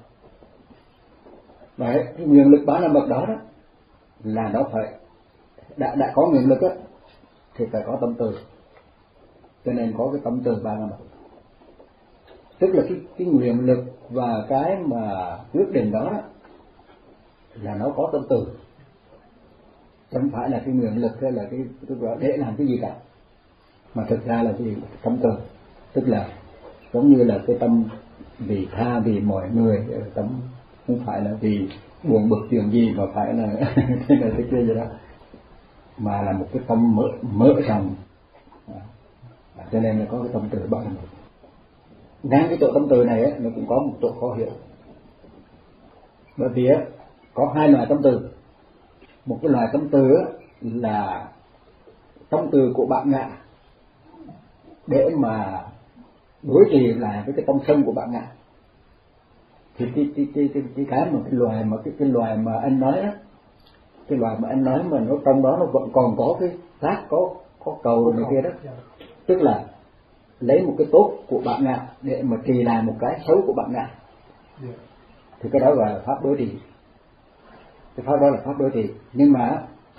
Đấy, cái nguyện lực ba la mật đó, đó là nó phải đã đã có nguyện lực đó, thì phải có tâm từ, cho nên có cái tâm từ ba la mật, tức là cái cái nguyện lực và cái mà quyết định đó, đó là nó có tâm từ, không phải là cái nguyện lực hay là cái tức là để làm cái gì cả, mà thực ra là gì tâm từ, tức là giống như là cái tâm vì tha vì mọi người, tâm không phải là vì buồn bực chuyện gì mà phải là thế này thế kia gì đó, mà là một cái tâm mở mở rộng, à, cho nên là có cái tâm từ ba la mật. Ngang cái chỗ tâm từ này ấy, nó cũng có một chỗ khó hiểu, bởi vì ấy, có hai loại tâm từ. Một cái loại tâm từ ấy, là tâm từ của bạn ngạ để mà đối trị lại với cái tâm sân của bạn ngạ, thì cái cái cái cái cái cái mà cái loài mà cái cái loài mà anh nói á, cái loài mà anh nói mà nó trong đó nó vẫn còn có cái tác có có cầu này kia đó, tức là lấy một cái tốt của bạn ngạ để mà trì lại một cái xấu của bạn ngạ, thì cái đó gọi là pháp đối trị. Cái pháp đó là pháp đối trị. Nhưng mà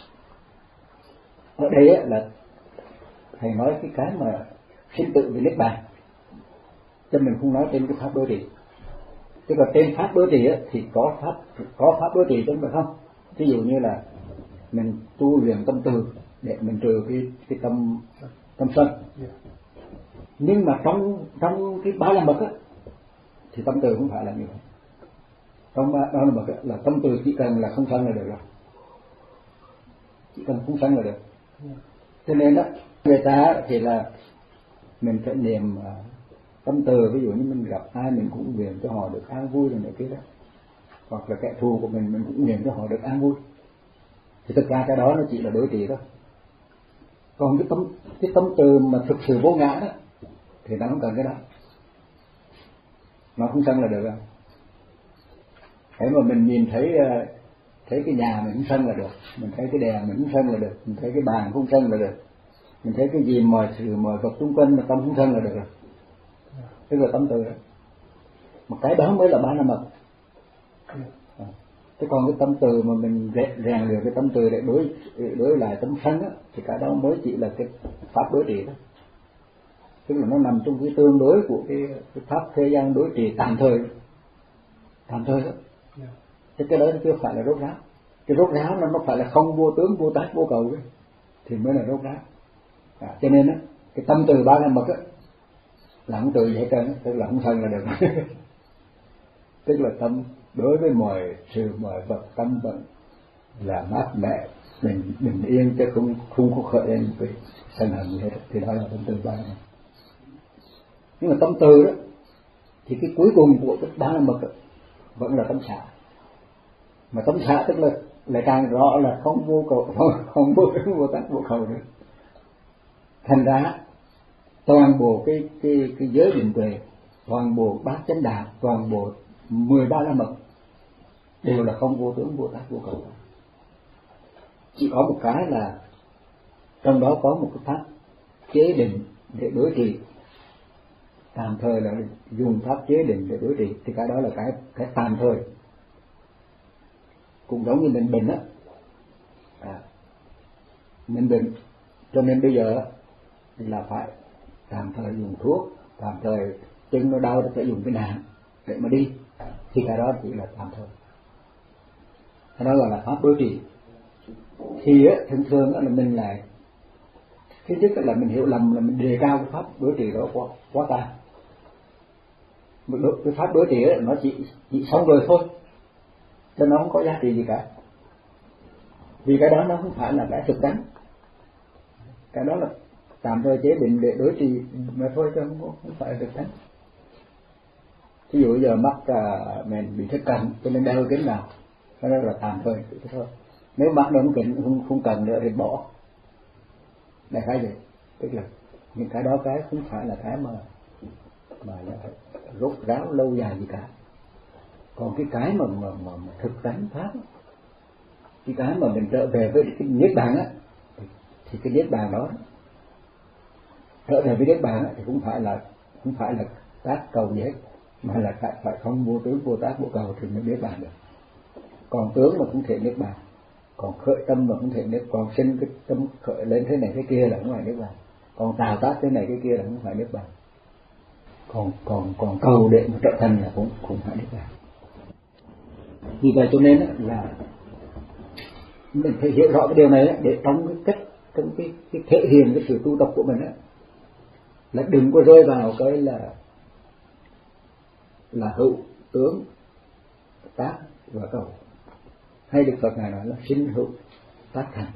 ở đây á, là thầy nói cái cái mà sinh tự về niết bàn, cho mình không nói trên cái pháp đối trị. Tức là trên pháp đối trị á, thì có pháp có pháp đối trị chứ phải không? Ví dụ như là mình tu luyện tâm từ để mình trừ cái cái tâm tâm sân. Nhưng mà trong trong cái ba la mật á, thì tâm từ không phải là như vậy. Trong ba la mật á, là tâm từ chỉ cần là không sân là được rồi, chỉ cần không sân là được. Cho nên đó người ta thì là mình phải niệm uh, tâm từ, ví dụ như mình gặp ai mình cũng nguyện cho họ được an vui rồi này kia đó, hoặc là kẻ thù của mình mình cũng nguyện cho họ được an vui, thì thực ra cái đó nó chỉ là đối trị thôi. Còn cái tâm cái tâm từ mà thực sự vô ngã đó thì nó không cần cái đó, nó không sân là được rồi. Thế mà mình nhìn thấy thấy cái nhà mình không sân là được, mình thấy cái đèn mình không sân là được, mình thấy cái bàn không sân là được, mình thấy cái gì mọi sự mọi vật xung quanh mà tâm không sân là được rồi, tức là tâm từ đó. Một cái đó mới là ba la mật. À, thế còn cái tâm từ mà mình rèn luyện cái tâm từ để đối đối lại tâm sân á, thì cái đó mới chỉ là cái pháp đối trị đó, tức là nó nằm trong cái tương đối của cái, cái pháp thế gian đối trị tạm thời, tạm thời đó. Thế cái đó chưa phải là rốt ráo. Cái rốt ráo nó nó phải là không vô tướng vô tác vô cầu ấy, thì mới là rốt ráo. À, cho nên á cái tâm từ ba la mật á là không từ gì hết trơn, tức là không sân là được. Tức là tâm đối với mọi sự mọi vật tâm vận là mát mẻ bình bình yên, chứ không không có khởi lên cái sân hận gì hết, thì đó là tâm từ ba la mật. Nhưng mà tâm từ đó thì cái cuối cùng của cái ba la mật đó, vẫn là tâm xả. Mà tâm xả tức là lại càng rõ là không vô cầu, không, không vô tướng vô tác vô cầu nữa. Thành ra toàn bộ cái cái cái giới định tuệ, toàn bộ bát chánh đạo, toàn bộ mười ba la mật đều là không vô tướng vô tác vô cầu. Chỉ có một cái là trong đó có một cái pháp chế định để đối trị, tạm thời là dùng pháp chế định để đối trị, thì cái đó là cái cái tạm thời. Cũng giống như mình bệnh á, à, mình bệnh cho nên bây giờ là phải tạm thời dùng thuốc, tạm thời chân nó đau thì phải dùng cái nạn để mà đi, thì cái đó chỉ là tạm thời, cái đó gọi là pháp đối trị. Thì á, thường thường là mình lại thứ nhất là mình hiểu lầm là mình đề cao cái pháp đối trị đó quá quá cao. Cái pháp đối trị đó, nó chỉ chỉ xong rồi thôi, cho nó không có giá trị gì cả, vì cái đó nó không phải là cái thực tánh, cái đó là tạm thời chế định để đối trị mà thôi, chứ không, không phải là thực tánh. Ví dụ giờ mắt uh, mình bị thất cần cho nên đeo kính nào, đó là tạm thời thôi. Nếu mắt nó không cần, không, không cần nữa thì bỏ. Đại khái vậy. Tức là những cái đó cái không phải là cái mà mà là rốt ráo lâu dài gì cả. Còn cái cái mà mà, mà, mà thực tánh pháp, cái cái mà mình trở về với cái niết bàn á, thì, thì cái niết bàn đó trở về với niết bàn á, thì cũng phải là không phải là tác cầu gì hết, mà là phải, phải không vô tướng vô tác vô cầu thì mới niết bàn được. Còn tướng mà không thể niết bàn, còn khởi tâm mà không thể niết, còn sinh cái tâm khởi lên thế này thế kia là không phải niết bàn, còn tạo tác thế này thế kia là không phải niết bàn, còn còn còn cầu để mà trở thành là cũng cũng phải niết bàn. Vì vậy cho nên là mình phải hiểu rõ cái điều này để trong cái cách, trong cái, cái thể hiện cái sự tu tập của mình là đừng có rơi vào cái là là hữu tướng tác và cầu. Hay Đức Phật ngài nói là sinh hữu tác thành.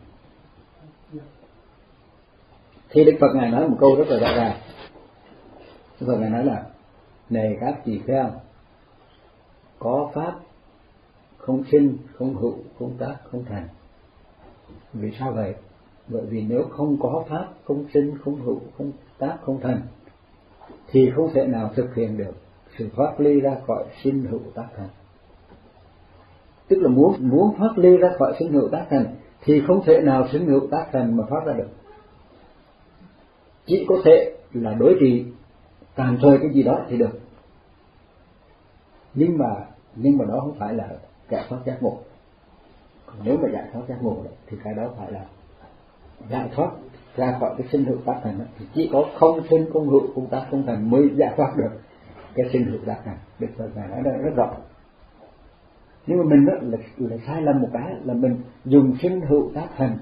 Thì Đức Phật ngài nói một câu rất là rõ ràng. Đức Phật ngài nói là này các tỳ kheo, có pháp không sinh, không hữu, không tác, không thành. Vì sao vậy? Bởi vì nếu không có pháp không sinh, không hữu, không tác, không thành thì không thể nào thực hiện được sự thoát ly ra khỏi sinh hữu tác thành. Tức là muốn muốn thoát ly ra khỏi sinh hữu tác thành thì không thể nào sinh hữu tác thành mà thoát ra được. Chỉ có thể là đối trị tạm thời cái gì đó thì được. Nhưng mà nhưng mà đó không phải là giải thoát giác ngộ. Còn nếu mà giải thoát giác ngộ thì cái đó phải là giải thoát ra khỏi cái sinh hữu tác thành. Thì chỉ có không sinh, không hữu, không tác, không thành mới giải thoát được cái sinh hữu tác thành. Đức Phật ngài nói rất rõ. Nhưng mà mình đó là, là sai lầm một cái là mình dùng sinh hữu tác thành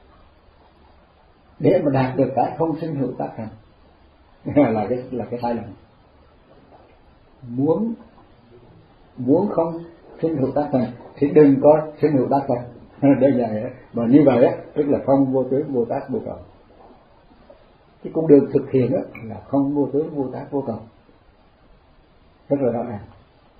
để mà đạt được cái không sinh hữu tác thành. là cái là cái sai lầm. Muốn muốn không sinh hữu tác thành thì đừng có sinh hữu tác thành. Đây là mà như vậy á, tức là không vô tướng vô tác vô cầu. Cái con đường thực hiện á là không vô tướng vô tác vô cầu. Rất là rõ ràng.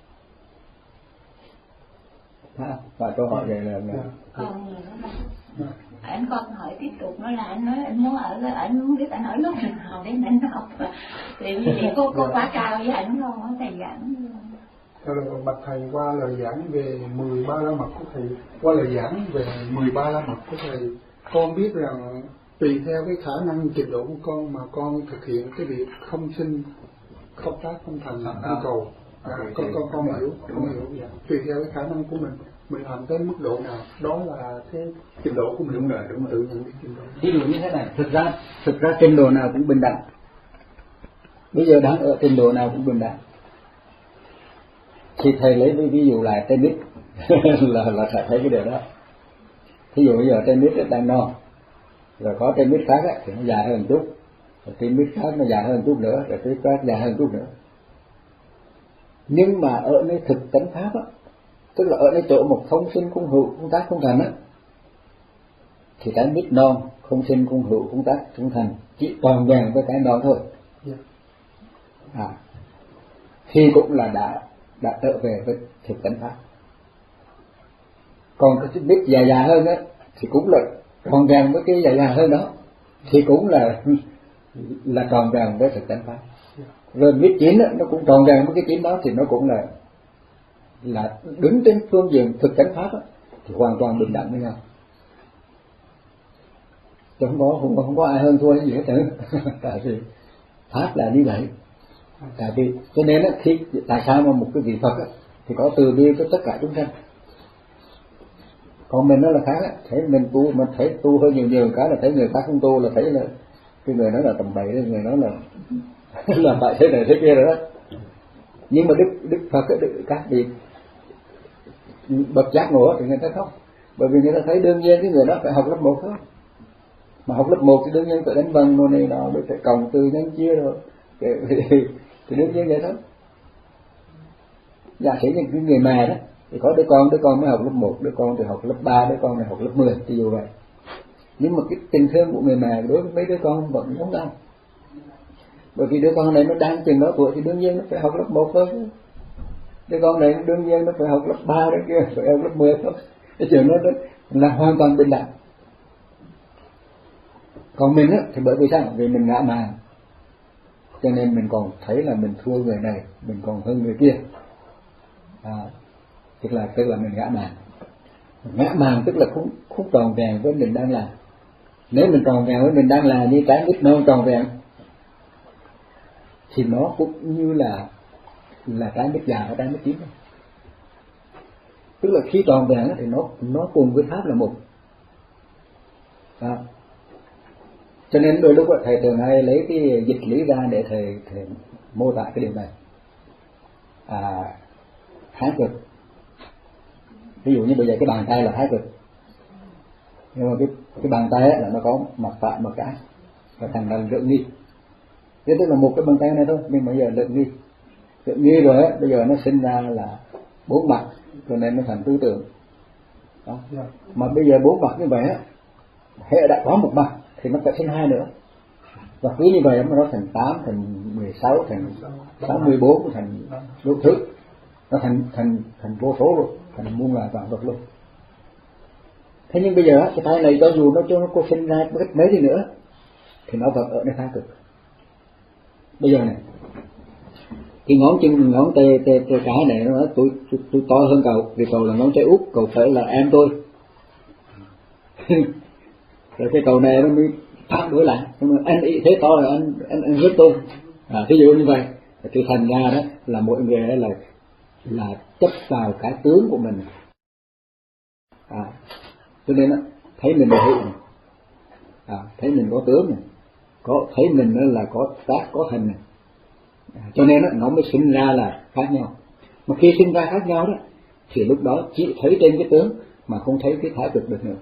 Ha, và câu hỏi này là, là... Còn anh con hỏi tiếp tục nói là anh nói anh muốn ở anh muốn biết anh ở lúc nào để anh học, thì như vậy cô cô quá cao với anh không có thầy giảng. Theo lời bạch thầy, qua lời giảng về mười ba la mật của thầy, qua lời giảng về mười ba la mật của thầy, con biết rằng tùy theo cái khả năng trình độ của con mà con thực hiện cái việc không sinh, không tác, không thành, không cầu. À, con con con hiểu, con hiểu vậy. Tùy theo cái khả năng của mình, mình làm tới mức độ nào, đó là cái trình độ của mình. Đúng rồi, đúng rồi. Tự nhận cái trình độ. Ví dụ như thế này, thực ra thực ra trình độ nào cũng bình đẳng. Bây giờ đang ở trình độ nào cũng bình đẳng. Thì thầy lấy ví dụ lại tennis là là sẽ thấy cái điều đó. Ví dụ bây giờ tennis đang non, rồi có tennis khác ấy, thì nó dài hơn chút, rồi tennis khác nó dài hơn chút nữa, rồi tennis khác dài hơn chút nữa. Nhưng mà ở nơi thực tánh pháp á, tức là ở nơi chỗ một không sinh không hữu không tác không thành á, thì cái mít non không sinh không hữu không tác không thành chỉ toàn vẹn với cái non thôi. À, thì cũng là đã đã trở về với thực tánh pháp. Còn cái mít dài dài hơn á thì cũng là toàn vẹn với cái dài dài hơn đó, thì cũng là là toàn vẹn với thực tánh pháp. Rồi mít chín á, nó cũng tròn vẹn với cái chín đó, thì nó cũng là là đứng trên phương diện thực tánh pháp á, thì hoàn toàn bình đẳng với nhau. Chứ không có không có, không có ai hơn thua gì hết nữa. Tại vì pháp là như vậy. Tại vì cho nên á, khi tại sao mà một cái vị Phật á, thì có từ bi với tất cả chúng sanh. Còn mình nó là khác á, thấy mình tu mình thấy tu hơi nhiều nhiều cái là thấy người khác không tu là thấy là cái người đó là tầm bậy, cái người đó là là tại thế này thế kia rồi đó. Nhưng mà đức đức Phật á, đức các vị bậc giác ngộ thì người ta không, bởi vì người ta thấy đương nhiên cái người đó phải học lớp một thôi, mà học lớp một thì đương nhiên phải đánh vần đồ này nọ, phải cộng từ nhân chia rồi thì, thì, thì đương nhiên vậy thôi. Giả sử như cái người mẹ đó thì có đứa con đứa con mới học lớp một, đứa con thì học lớp ba, đứa con thì học lớp mười, ví dụ vậy. Nhưng mà cái tình thương của người mẹ đối với mấy đứa con vẫn giống nhau. Bởi vì đứa con này nó đang chừng đó tuổi thì đương nhiên nó phải học lớp một thôi. Đứa con này đương nhiên nó phải học lớp ba đấy kia, phải học lớp mười thôi. Cái chuyện đó, đó là hoàn toàn bình đẳng. Còn mình á, thì bởi vì sao? Vì mình ngã mạn, cho nên mình còn thấy là mình thua người này, mình còn hơn người kia. À, tức là tức là mình ngã mạn. Ngã mạn tức là không không tròn vẹn với mình đang làm. Nếu mình tròn vẹn với mình đang làm như trái mít non tròn vẹn, thì nó cũng như là là trái mít già và trái mít chín. Tức là khi tròn vẹn thì nó nó cùng với pháp là một. À, cho nên đôi lúc thầy thường hay lấy cái dịch lý ra để thầy, thầy mô tả cái điều này. À, thái cực. Ví dụ như bây giờ cái bàn tay là thái cực, nhưng mà cái cái bàn tay là nó có mặt phải mặt trái, và thành là lượng nghi. Thế tức là một cái bàn tay này thôi, nhưng mà bây giờ lượng nghi, lượng nghi rồi ấy, bây giờ nó sinh ra là bốn mặt, cho nên nó thành tứ tượng. Đó. Mà bây giờ bốn mặt như vậy á, hệ đã có một mặt thì nó phải sinh hai nữa, và cứ như vậy nó thành tám, thành mười sáu, thành sáu mươi bốn, thành đủ thứ, nó thành thành thành vô số luôn, thành muôn loài vạn vật luôn. Thế nhưng bây giờ cái tay này cho dù nó cho nó cô sinh ra cách mấy đi nữa thì nó vẫn ở nơi thái cực. Bây giờ này, cái ngón chân, ngón tay tay, tay cái này nó nói tôi, tôi tôi to hơn cậu, vì cậu là ngón tay út, cậu phải là em tôi. Rồi cái cậu này nó mới phản đối lại, nhưng mà anh ý thế to là anh anh anh rất tôi. À, ví dụ như vậy, thì thành ra đó là mỗi người đó là là chấp vào cái tướng của mình. À, cho nên đó, thấy mình là hữu, à, thấy mình có tướng này, có thấy mình đó là có tác có hình này. À, cho nên đó, nó mới sinh ra là khác nhau. Mà khi sinh ra khác nhau đó thì lúc đó chỉ thấy trên cái tướng mà không thấy cái thái cực được nữa.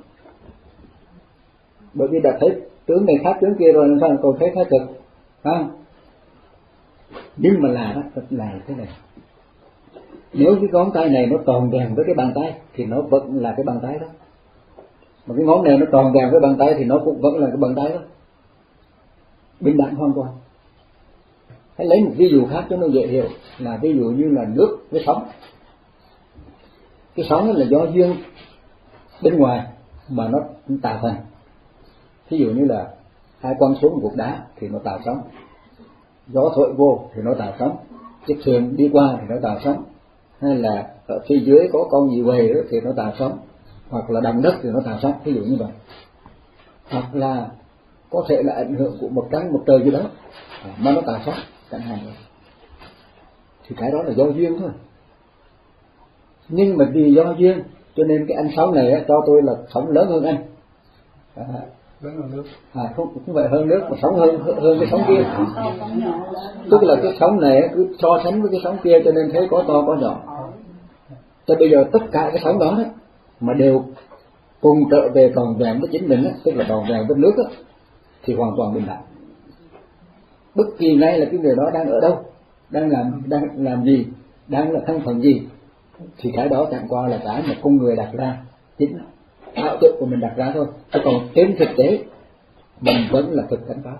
Bởi vì đã thấy tướng này khác tướng kia rồi, sao còn thấy thái cực, không? Nhưng mà là đó là thế này. Nếu cái ngón tay này nó tròn vẹn với cái bàn tay thì nó vẫn là cái bàn tay đó. Mà cái ngón này nó tròn vẹn với bàn tay thì nó cũng vẫn là cái bàn tay đó. Bình đẳng hoàn toàn. Hãy lấy một ví dụ khác cho nó dễ hiểu, là ví dụ như là nước với sóng. Cái sóng là do duyên bên ngoài mà nó tạo thành. Ví dụ như là hai quăng xuống một cục đá thì nó tạo sóng, gió thổi vô thì nó tạo sóng, chiếc thuyền đi qua thì nó tạo sóng, hay là ở phía dưới có con gì về đó thì nó tạo sóng, hoặc là động đất thì nó tạo sóng, ví dụ như vậy. Hoặc là có thể là ảnh hưởng của một trăng một trời gì đó mà nó tạo sóng chẳng hạn vậy. Thì cái đó là do duyên thôi. Nhưng mà vì do duyên cho nên cái anh sóng này cho tôi là sóng lớn hơn anh. À, lớn hơn nước. À, không, không phải hơn nước mà sóng hơn hơn cái sóng kia. Tức là cái sóng này cứ so sánh với cái sóng kia cho nên thấy có to có nhỏ. Cho bây giờ tất cả cái sóng đó, đó mà đều cùng trở về tròn vẹn với chính mình đó, tức là tròn vẹn với nước đó, thì hoàn toàn bình đẳng. Bất kỳ ngay là cái người đó đang ở đâu, đang làm đang làm gì, đang là thân phận gì, thì cái đó chẳng qua là cái mà con người đặt ra, chính ảo tưởng của mình đặt ra thôi. Chứ còn trên thực tế mình vẫn là thực tánh pháp.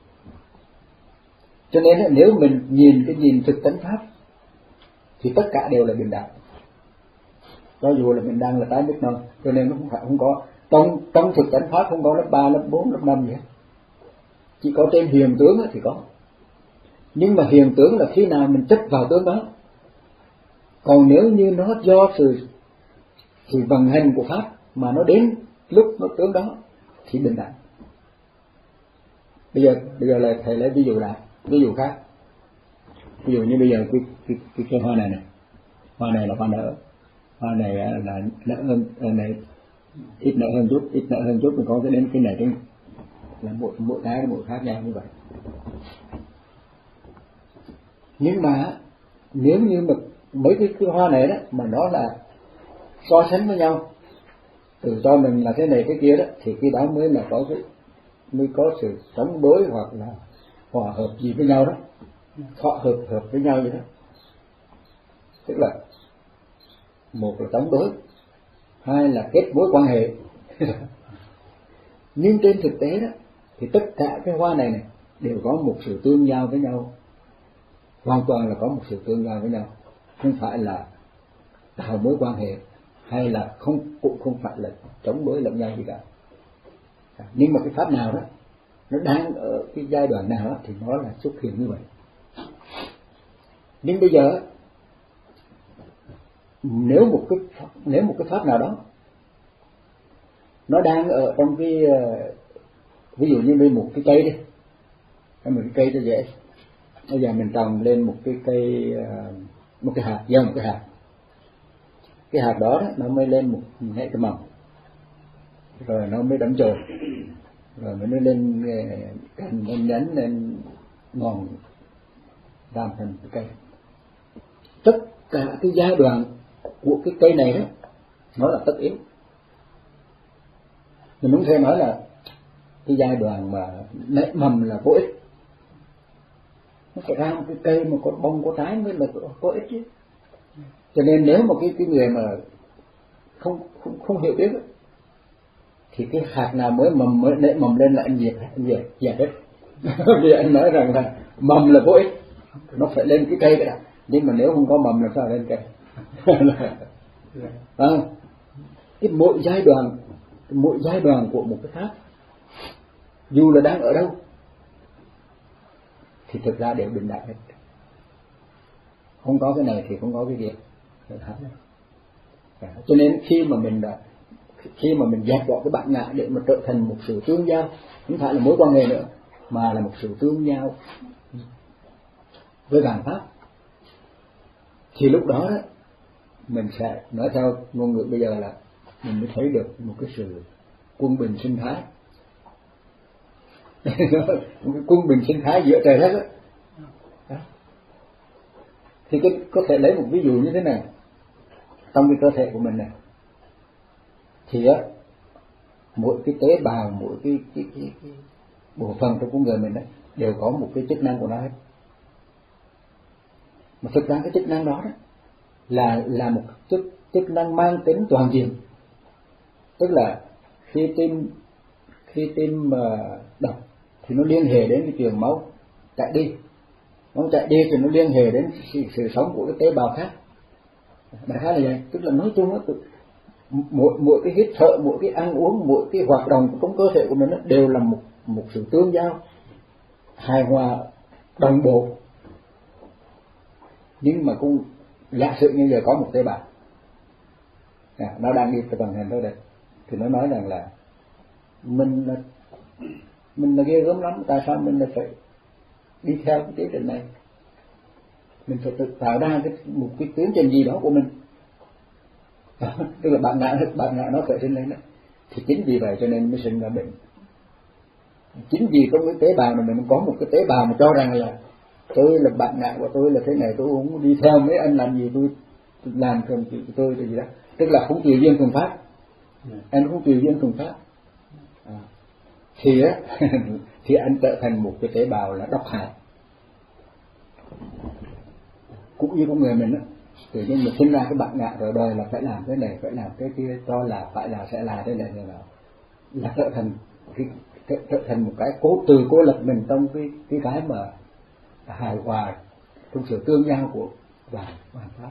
Cho nên nếu mình nhìn cái nhìn thực tánh pháp thì tất cả đều là bình đẳng. Cho dù là mình đang là tái biết non, cho nên nó không phải không có trong trong thực tánh pháp không có lớp ba, lớp bốn, lớp năm gì hết. Chỉ có trên hiện tướng thì có. Nhưng mà hiện tướng là khi nào mình chấp vào tướng đó. Còn nếu như nó do sự sự vận hành của pháp mà nó đến lúc nó tướng đó thì bình đẳng. Bây giờ bây giờ là thầy lấy ví dụ lại, ví dụ khác. Ví dụ như bây giờ cái cái cái, cái hoa này này, hoa này là hoa nở, hoa này là nở hơn, này ít nở hơn chút, ít nở hơn chút, mình có cái đến cái này cái là mỗi mỗi cái mỗi khác nhau như vậy. Nhưng mà nếu như mà mấy cái, cái hoa này đó mà nó là so sánh với nhau, từ cho mình là thế này cái kia đó, thì khi đó mới là có cái mới có sự chống đối hoặc là hòa hợp gì với nhau đó, họ hợp hợp với nhau vậy đó. Tức là một là chống đối, hai là kết mối quan hệ. Nhưng trên thực tế đó thì tất cả cái hoa này này đều có một sự tương giao với nhau, hoàn toàn là có một sự tương giao với nhau, không phải là tạo mối quan hệ hay là không, cũng không phải là chống đối lẫn nhau gì cả. Nhưng mà cái pháp nào đó nó đang ở cái giai đoạn nào đó thì nó là xuất hiện như vậy. Nhưng bây giờ nếu một cái nếu một cái pháp nào đó nó đang ở trong cái, ví dụ như bên một cái cây đi, một cái cây nó dễ, bây giờ mình trồng lên một cái cây, một cái hạt, gieo một cái hạt, cái hạt đó, đó nó mới lên một nảy cái mầm, rồi nó mới đâm chồi, rồi mới nó lên cành, lên nhánh, lên ngọn, làm thành cái cây. Tất cả cái giai đoạn của cái cây này đó nó là tất yếu. Mình không thể nói là cái giai đoạn mà nảy mầm là vô ích, nó phải ra một cái cây mà có bông có trái mới là có ích chứ. Cho nên nếu mà cái cái người mà không không không hiểu biết thì cái hạt nào mới mầm mới nảy mầm lên là anh diệt anh diệt diệt hết. Vì anh nói rằng là mầm là vô ích, nó phải lên cái cây cái đã. Nhưng mà nếu không có mầm làm sao lên cây? À, cái mỗi giai đoạn, mỗi giai đoạn của một cái pháp, dù là đang ở đâu, thì thực ra đều bình đẳng hết. Không có cái này thì không có cái kia. Cho nên khi mà mình đã, khi mà mình dẹp bỏ cái bản ngã để mà trở thành một sự tương giao, không phải là mối quan hệ nữa, mà là một sự tương giao với bản pháp, thì lúc đó, đó mình sẽ nói theo ngôn ngữ bây giờ là mình mới thấy được một cái sự quân bình sinh thái. Một cái quân bình sinh thái giữa trời đất đó. Đó. Thì cái, có thể lấy một ví dụ như thế này, trong cái cơ thể của mình này, thì á, mỗi cái tế bào, mỗi cái, cái, cái, cái bộ phận trong con người mình đó, đều có một cái chức năng của nó hết. Mà thực ra cái chức năng đó, đó là là một chức chức năng mang tính toàn diện. Tức là khi tim khi tim mà đập thì nó liên hệ đến cái trường máu chạy đi, nó chạy đi thì nó liên hệ đến sự, sự sống của cái tế bào khác. Đại khái là vậy. Tức là nói chung á, mỗi mỗi cái hít thở, mỗi cái ăn uống, mỗi cái hoạt động trong cơ thể của mình đó, đều là một một sự tương giao hài hòa đồng bộ. Nhưng mà cũng giả sử như giờ có một tế bào, à, nó đang đi từ vận hành thôi đây, thì nó nói rằng là mình là mình là ghê gớm lắm, tại sao mình là phải đi theo cái tiến trình này, mình phải tự tạo ra cái một cái tiến trình gì đó của mình. Đó, tức là bạn ngã bạn ngã nó khởi sinh lên đó, thì chính vì vậy cho nên mới sinh ra bệnh. Chính vì trong cái tế bào này mình có một cái tế bào mà cho rằng là tôi là bạn ngã của tôi là thế này, tôi không đi theo mấy anh làm gì, tôi làm cần chuyện của tôi là gì đó, tức là không tùy duyên thuần pháp, anh không tùy duyên thuần pháp, à, thì á thì anh trở thành một cái tế bào là độc hại. Cũng như con người mình á, tự nhiên mình sinh ra cái bạn ngã rồi đời là phải làm cái này, phải làm cái kia, cho là phải là sẽ là thế này thế nào, là trở thành cái, trở, trở thành một cái cố từ cố lập mình trong cái cái cái mà hài hòa trong sự tương giao của vạn vạn pháp.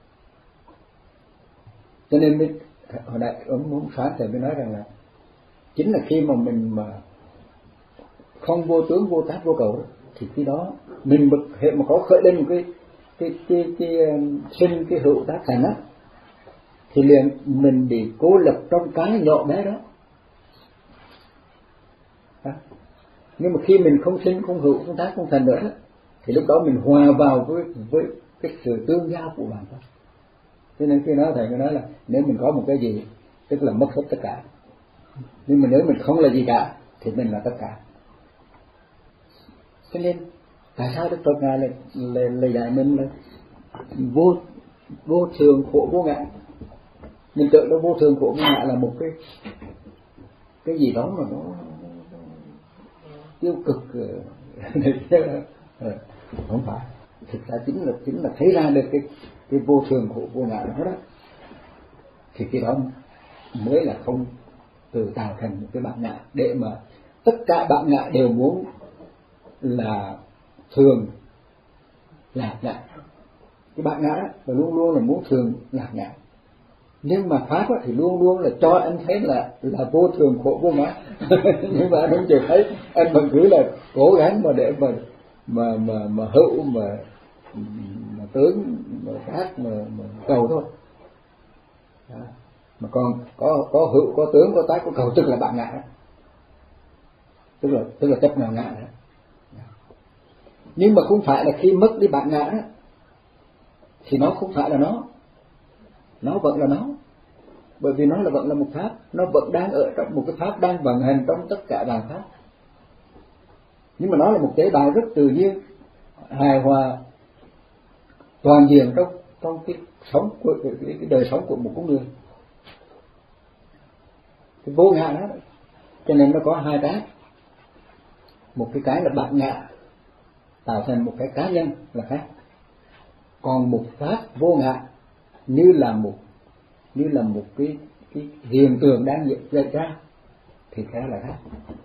Cho nên mới hồi nãy ông muốn sáng thầy mới nói rằng là chính là khi mà mình mà không vô tướng vô tác vô cầu đó, thì khi đó mình bực hệ mà có khởi lên một cái cái cái cái, cái sinh cái hữu tác thành á, thì liền mình bị cố lập trong cái nhỏ bé đó. đó. Nhưng mà khi mình không sinh không hữu không tác không thành nữa đó, thì lúc đó mình hòa vào với với cái sự tương giao của bản thân. Cho nên khi nói thầy mới nói là nếu mình có một cái gì tức là mất hết tất cả, nhưng mà nếu mình không là gì cả thì mình là tất cả. Cho nên tại sao Đức Phật ngài lại lại dạy mình là vô vô thường khổ vô ngã? Mình tưởng nó vô thường khổ vô ngã là một cái cái gì đó mà nó tiêu cực, không phải. Thực ra chính là chính là thấy ra được cái cái vô thường khổ vô ngã đó đó, thì cái đó mới là không tự tạo thành một cái bản ngã, để mà tất cả bản ngã đều muốn là thường lạc ngã. Cái bản ngã là luôn luôn là muốn thường lạc ngã, nhưng mà pháp thì luôn luôn là cho anh thấy là là vô thường khổ vô ngã. Nhưng mà anh không chịu thấy, anh vẫn cứ là cố gắng mà để mà mà mà mà hữu mà mà tướng mà khác mà, mà cầu thôi. Đó. Mà còn có có hữu có tướng có tác có cầu, tức là bản ngã, tức là tức là chấp ngã ngã đó. Nhưng mà không phải là khi mất đi bản ngã thì nó không phải là nó, nó vẫn là nó, bởi vì nó là vẫn là một pháp, nó vẫn đang ở trong một cái pháp đang vận hành trong tất cả đàn pháp. Nhưng mà nó là một tế bào rất tự nhiên, hài hòa, toàn diện trong trong cái sống của cái, cái đời sống của một con người. Cái vô ngã đó, cho nên nó có hai cái, một cái cái là bản ngã tạo thành một cái cá nhân là khác, còn một pháp vô ngã như là một như là một cái cái hiện tượng đang diễn ra thì cái là khác.